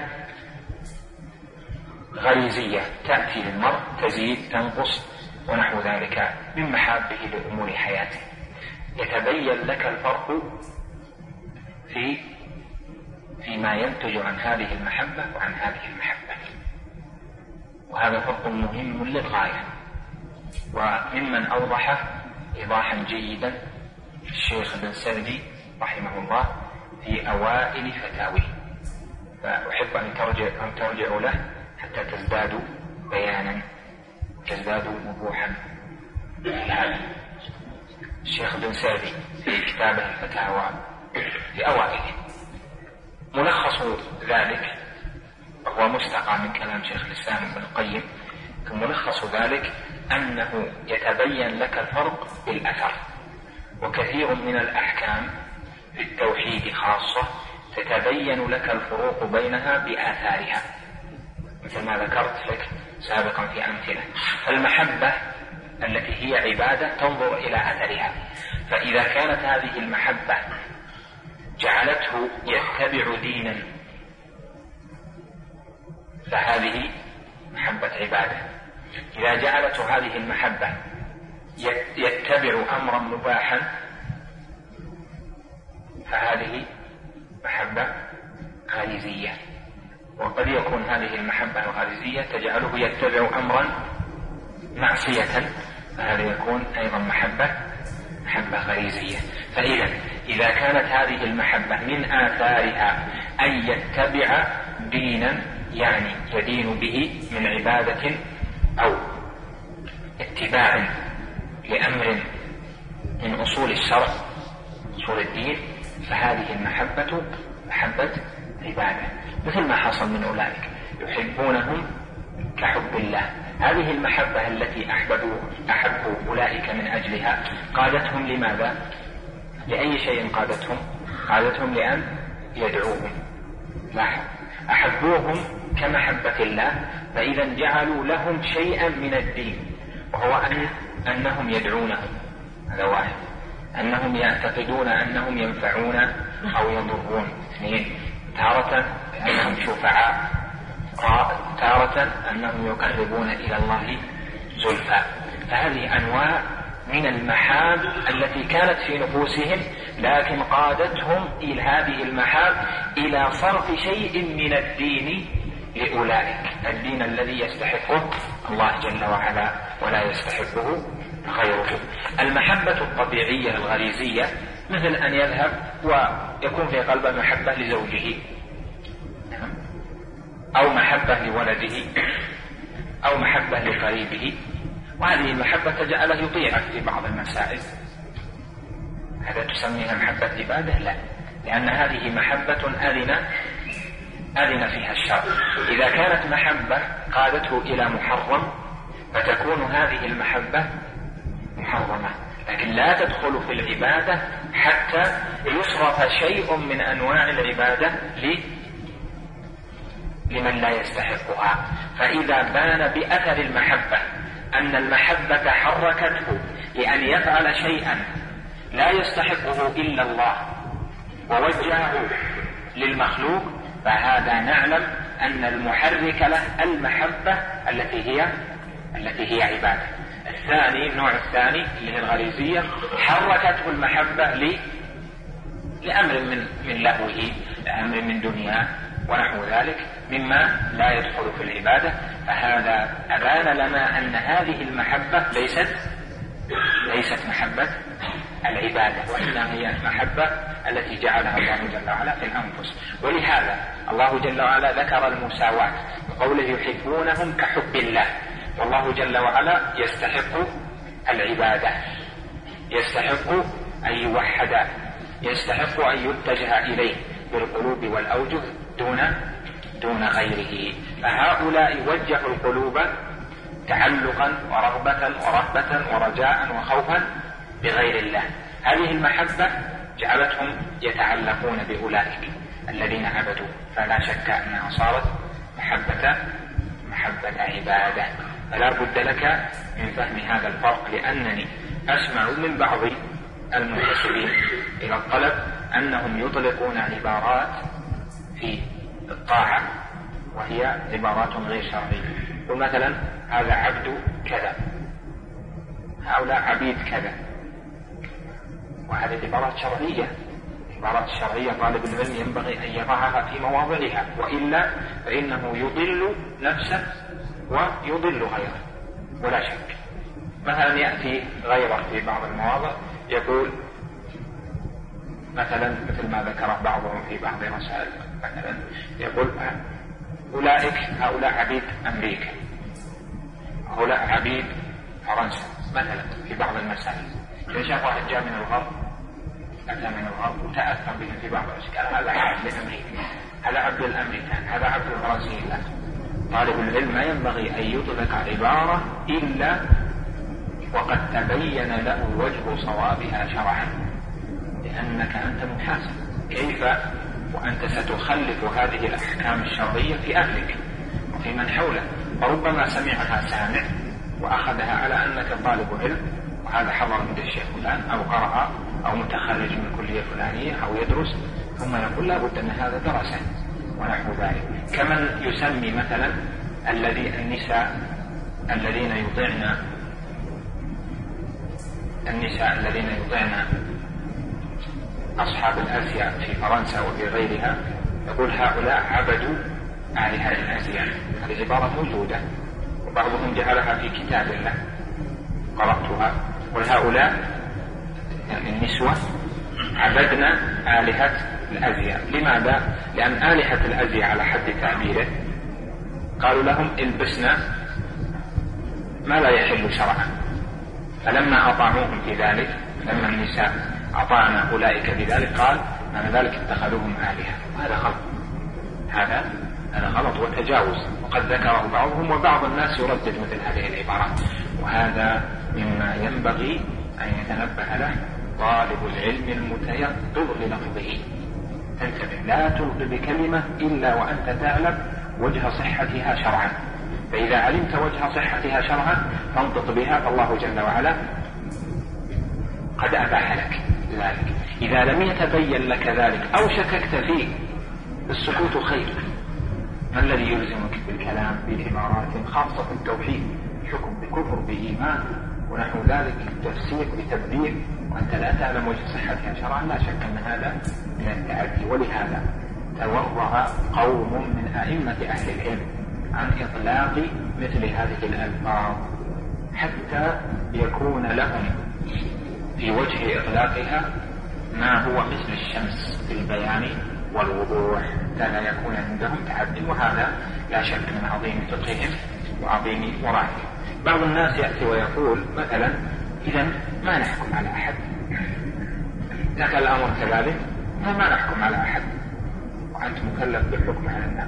غريزية تأتي للمرء تزيد تنقص ونحو ذلك من محابه لأمور حياته؟ يتبين لك الفرق في فيما ينتج عن هذه المحبة وعن هذه المحبة، وهذا فرق مهم للغاية. وممن أوضحه إيضاحا جيدا الشيخ بن سعدي رحمه الله في أوائل فتاويه، فأحب أن ترجع أن ترجعوا له حتى تزدادوا بيانا تزدادوا وضوحا. الشيخ بن سعدي في كتابه الفتاوى في أوائله ملخص ذلك وهو مستقى من كلام شيخ الإسلام ابن القيم، ملخص ذلك أنه يتبين لك الفرق بالأثر. وكثير من الأحكام في التوحيد خاصة تتبين لك الفروق بينها بآثارها، مثل ما ذكرت لك سابقا في أمثلة. المحبة التي هي عبادة تنظر إلى أثرها، فإذا كانت هذه المحبة جعلته يتبع دينا فهذه محبة عبادة. إذا جعلته هذه المحبة يتبع أمرا مباحا فهذه محبة غريزية. وقد يكون هذه المحبة الغريزية تجعله يتبع أمرا معصية فهذا يكون أيضا محبة محبة غريزية. فإذا إذا كانت هذه المحبة من آثارها أن يتبع دينا يعني يدين به من عبادة أو اتباع لأمر من أصول الشرع أصول الدين فهذه المحبة محبة عبادة، مثل ما حصل من أولئك يحبونهم كحب الله. هذه المحبة التي أحبوا أحبوا أولئك من أجلها قادتهم لماذا؟ لأي شيء قادتهم؟ قادتهم لأن يدعوهم. لاحظ أحبوهم كمحبة الله، فإذا جعلوا لهم شيئا من الدين وهو أن أنهم يدعونهم. هذا واحد. أنهم يعتقدون أنهم ينفعون أو يضرون. اثنين تارة أنهم شفعاء، تارة أنهم يقربون إلى الله زلفى. فهذه أنواع من المحاب التي كانت في نفوسهم، لكن قادتهم إلى هذه المحاب إلى صرف شيء من الدين لأولئك، الدين الذي يستحقه الله جل وعلا ولا يستحقه غيره. المحبة الطبيعية الغريزية مثل أن يذهب ويكون في قلبه محبة لزوجه أو محبة لولده أو محبة لقريبه، وهذه المحبة تجعله يطيعك في بعض المسائل. هذا تسميها محبة عبادة؟ لا، لأن هذه محبة أذن أذن فيها الشرع. إذا كانت محبة قادته إلى محرم فتكون هذه المحبة محرمة، لكن لا تدخل في العبادة حتى يصرف شيء من أنواع العبادة لمن لا يستحقها. فإذا بان بأثر المحبة أن المحبة حركته لأن يفعل شيئا لا يستحقه إلا الله ووجهه للمخلوق، فهذا نعلم أن المحرك له المحبة التي هي التي هي عبادة. الثاني النوع الثاني اللي هي الغريزية حركته المحبة ل... لأمر من من لهوه، لأمر من دنياه ونحو ذلك مما لا يدخل في العبادة. فهذا أبان لنا أن هذه المحبة ليست ليست محبة العبادة، وإنما هي المحبة التي جعلها الله جل وعلا في الأنفس. ولهذا الله جل وعلا ذكر المساواة بقوله يحبونهم كحب الله، والله جل وعلا يستحق العبادة، يستحق أن يوحد، يستحق أن يتجه إليه بالقلوب والأوجه دون دون غيره. فهؤلاء وجهوا القلوب تعلقا ورغبة ورهبة ورجاء وخوفا بغير الله. هذه المحبة جعلتهم يتعلقون بأولئك الذين عبدوا، فلا شك أنها صارت محبة محبة عبادة. فلا بد لك من فهم هذا الفرق، لأنني أسمع من بعض المنتسبين إلى الطلب أنهم يطلقون عبارات في الطاعة وهي عبارات غير شرعية. ومثلا هذا عبد كذا، هؤلاء عبيد كذا، وهذه عبارات شرعية. العبارات الشرعية طالب العلم ينبغي أن يضعها في مواضعها، وإلا فإنه يضل نفسه ويضل غيره ولا شك. مثلا يأتي غيره في بعض المواضع يقول مثلا مثل ما ذكره بعضهم في بعض الرسائل، مثلا يقول أولئك هؤلاء عبيد أمريكا، هؤلاء عبيد فرنسا مثلا في بعض المسائل. إذا شاف واحد جاء من الغرب أتى من الغرب وتأثر بهم في بعض الأشكال، هذا عبد لأمريكا، هذا عبد الأمريكان، هذا عبد الفرنسيين. لا، طالب العلم ما ينبغي أن يطلق عبارة إلا وقد تبين له وجه صوابها شرعا، لأنك أنت محاسب. كيف وأنت ستخلف هذه الأحكام الشرعية في أهلك وفي من حولك؟ فربما سمعها سامع وأخذها على أنك طالب علم، وهذا حضر من الشيخ فلان أو قرأ أو متخرج من كلية فلانية أو يدرس، ثم يقول لا بد أن هذا درسه ونحو ذلك. كمن يسمي مثلا الذي النساء الذين يطيعن النساء الذين يطيعن أصحاب الأزياء في فرنسا وفي غيرها، يقول هؤلاء عبدوا آلهة الأزياء. هذه عبارة موجودة وبعضهم جعلها في كتاب الله قرأتها. وهؤلاء يعني النسوة عبدنا آلهة الأزياء. لماذا؟ لأن آلهة الأزياء على حد تعبيره قالوا لهم البسنا ما لا يحل شرعا، فلما أطاعوهم في ذلك، لما النساء أطاعنا أولئك بذلك، قال أن ذلك اتخذوهم آلهة. وهذا غلط، هذا هذا غلط وتجاوز، وقد ذكره بعضهم، وبعض الناس يردد مثل هذه العبارات. وهذا مما ينبغي أن يتنبه له طالب العلم المتيقظ للفظه. انتبه، لا تلقي بكلمة إلا وأنت تعلم وجه صحتها شرعا، فإذا علمت وجه صحتها شرعا فانطق بها، فالله جل وعلا قد أباح لك ذلك. إذا لم يتبين لك ذلك أو شككت فيه السكوت خير. ما الذي يلزمك بالكلام بعبارات خاصة التوحيد، حكم بكفر بإيمان ونحو ذلك، تفسير بتدبير، وأنت لا تعلم وجه صحتها شرعا؟ لا شك أن هذا من التعدي. ولهذا تورع قوم من أئمة أهل العلم عن إطلاق مثل هذه الألفاظ حتى يكون لهم في وجه إطلاقها ما هو مثل الشمس في البيان والوضوح، لا يكون عندهم تعدي. وهذا لا شك من عظيم فقههم وعظيم ورعهم. بعض الناس يأتي ويقول مثلا إذا ما نحكم على أحد، لك الأمر كذلك، ما نحكم على أحد وأنت مكلف بالحكم على الناس.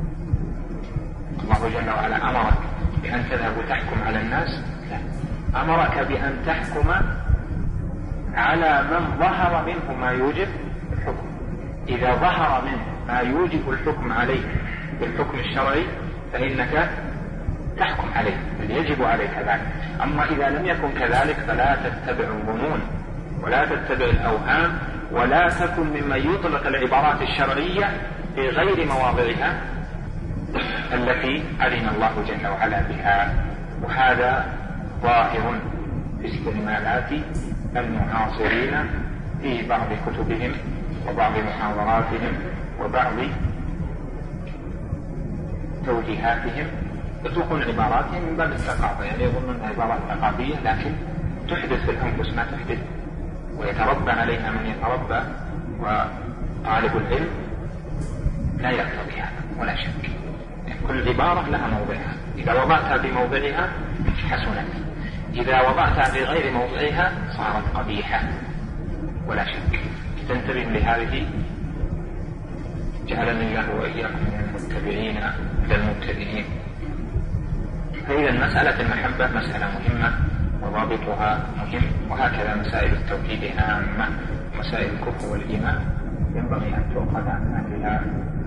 الله جل وعلا أمرك بأن تذهب وتحكم على الناس؟ لا، أمرك بأن تحكم على من ظهر منه ما يوجب الحكم. إذا ظهر منه ما يوجب الحكم عليه بالحكم الشرعي فإنك تحكم عليه، بل يجب عليك ذلك. أما إذا لم يكن كذلك فلا تتبع الظنون ولا تتبع الأوهام، ولا تكن ممن يطلق العبارات الشرعية في غير مواضعها التي أذن الله جل وعلا بها. وهذا ظاهر في استعمالات المعاصرين في بعض كتبهم وبعض محاضراتهم وبعض توجيهاتهم، يطلقون عباراتهم من باب الثقافة، يعني يظنون عبارات ثقافية لكن تحدث في الأنفس ما تحدث، ويتربى عليها من يتربى، وطالب العلم لا يقتضي هذا ولا شك. كل عبارة لها موضعها، إذا وضعتها في موضعها حسنت، إذا وضعتها في غير موضعها صارت قبيحة ولا شك. تنتبه لهذه، جعلني الله وإياكم من المتبعين للمبتدئين. فإذا مسألة المحبة مسألة مهمة وضابطها مهم، وهكذا مسائل التوحيد عامة، مسائل الكفر والإيمان ينبغي أن تؤخذ عن أهلها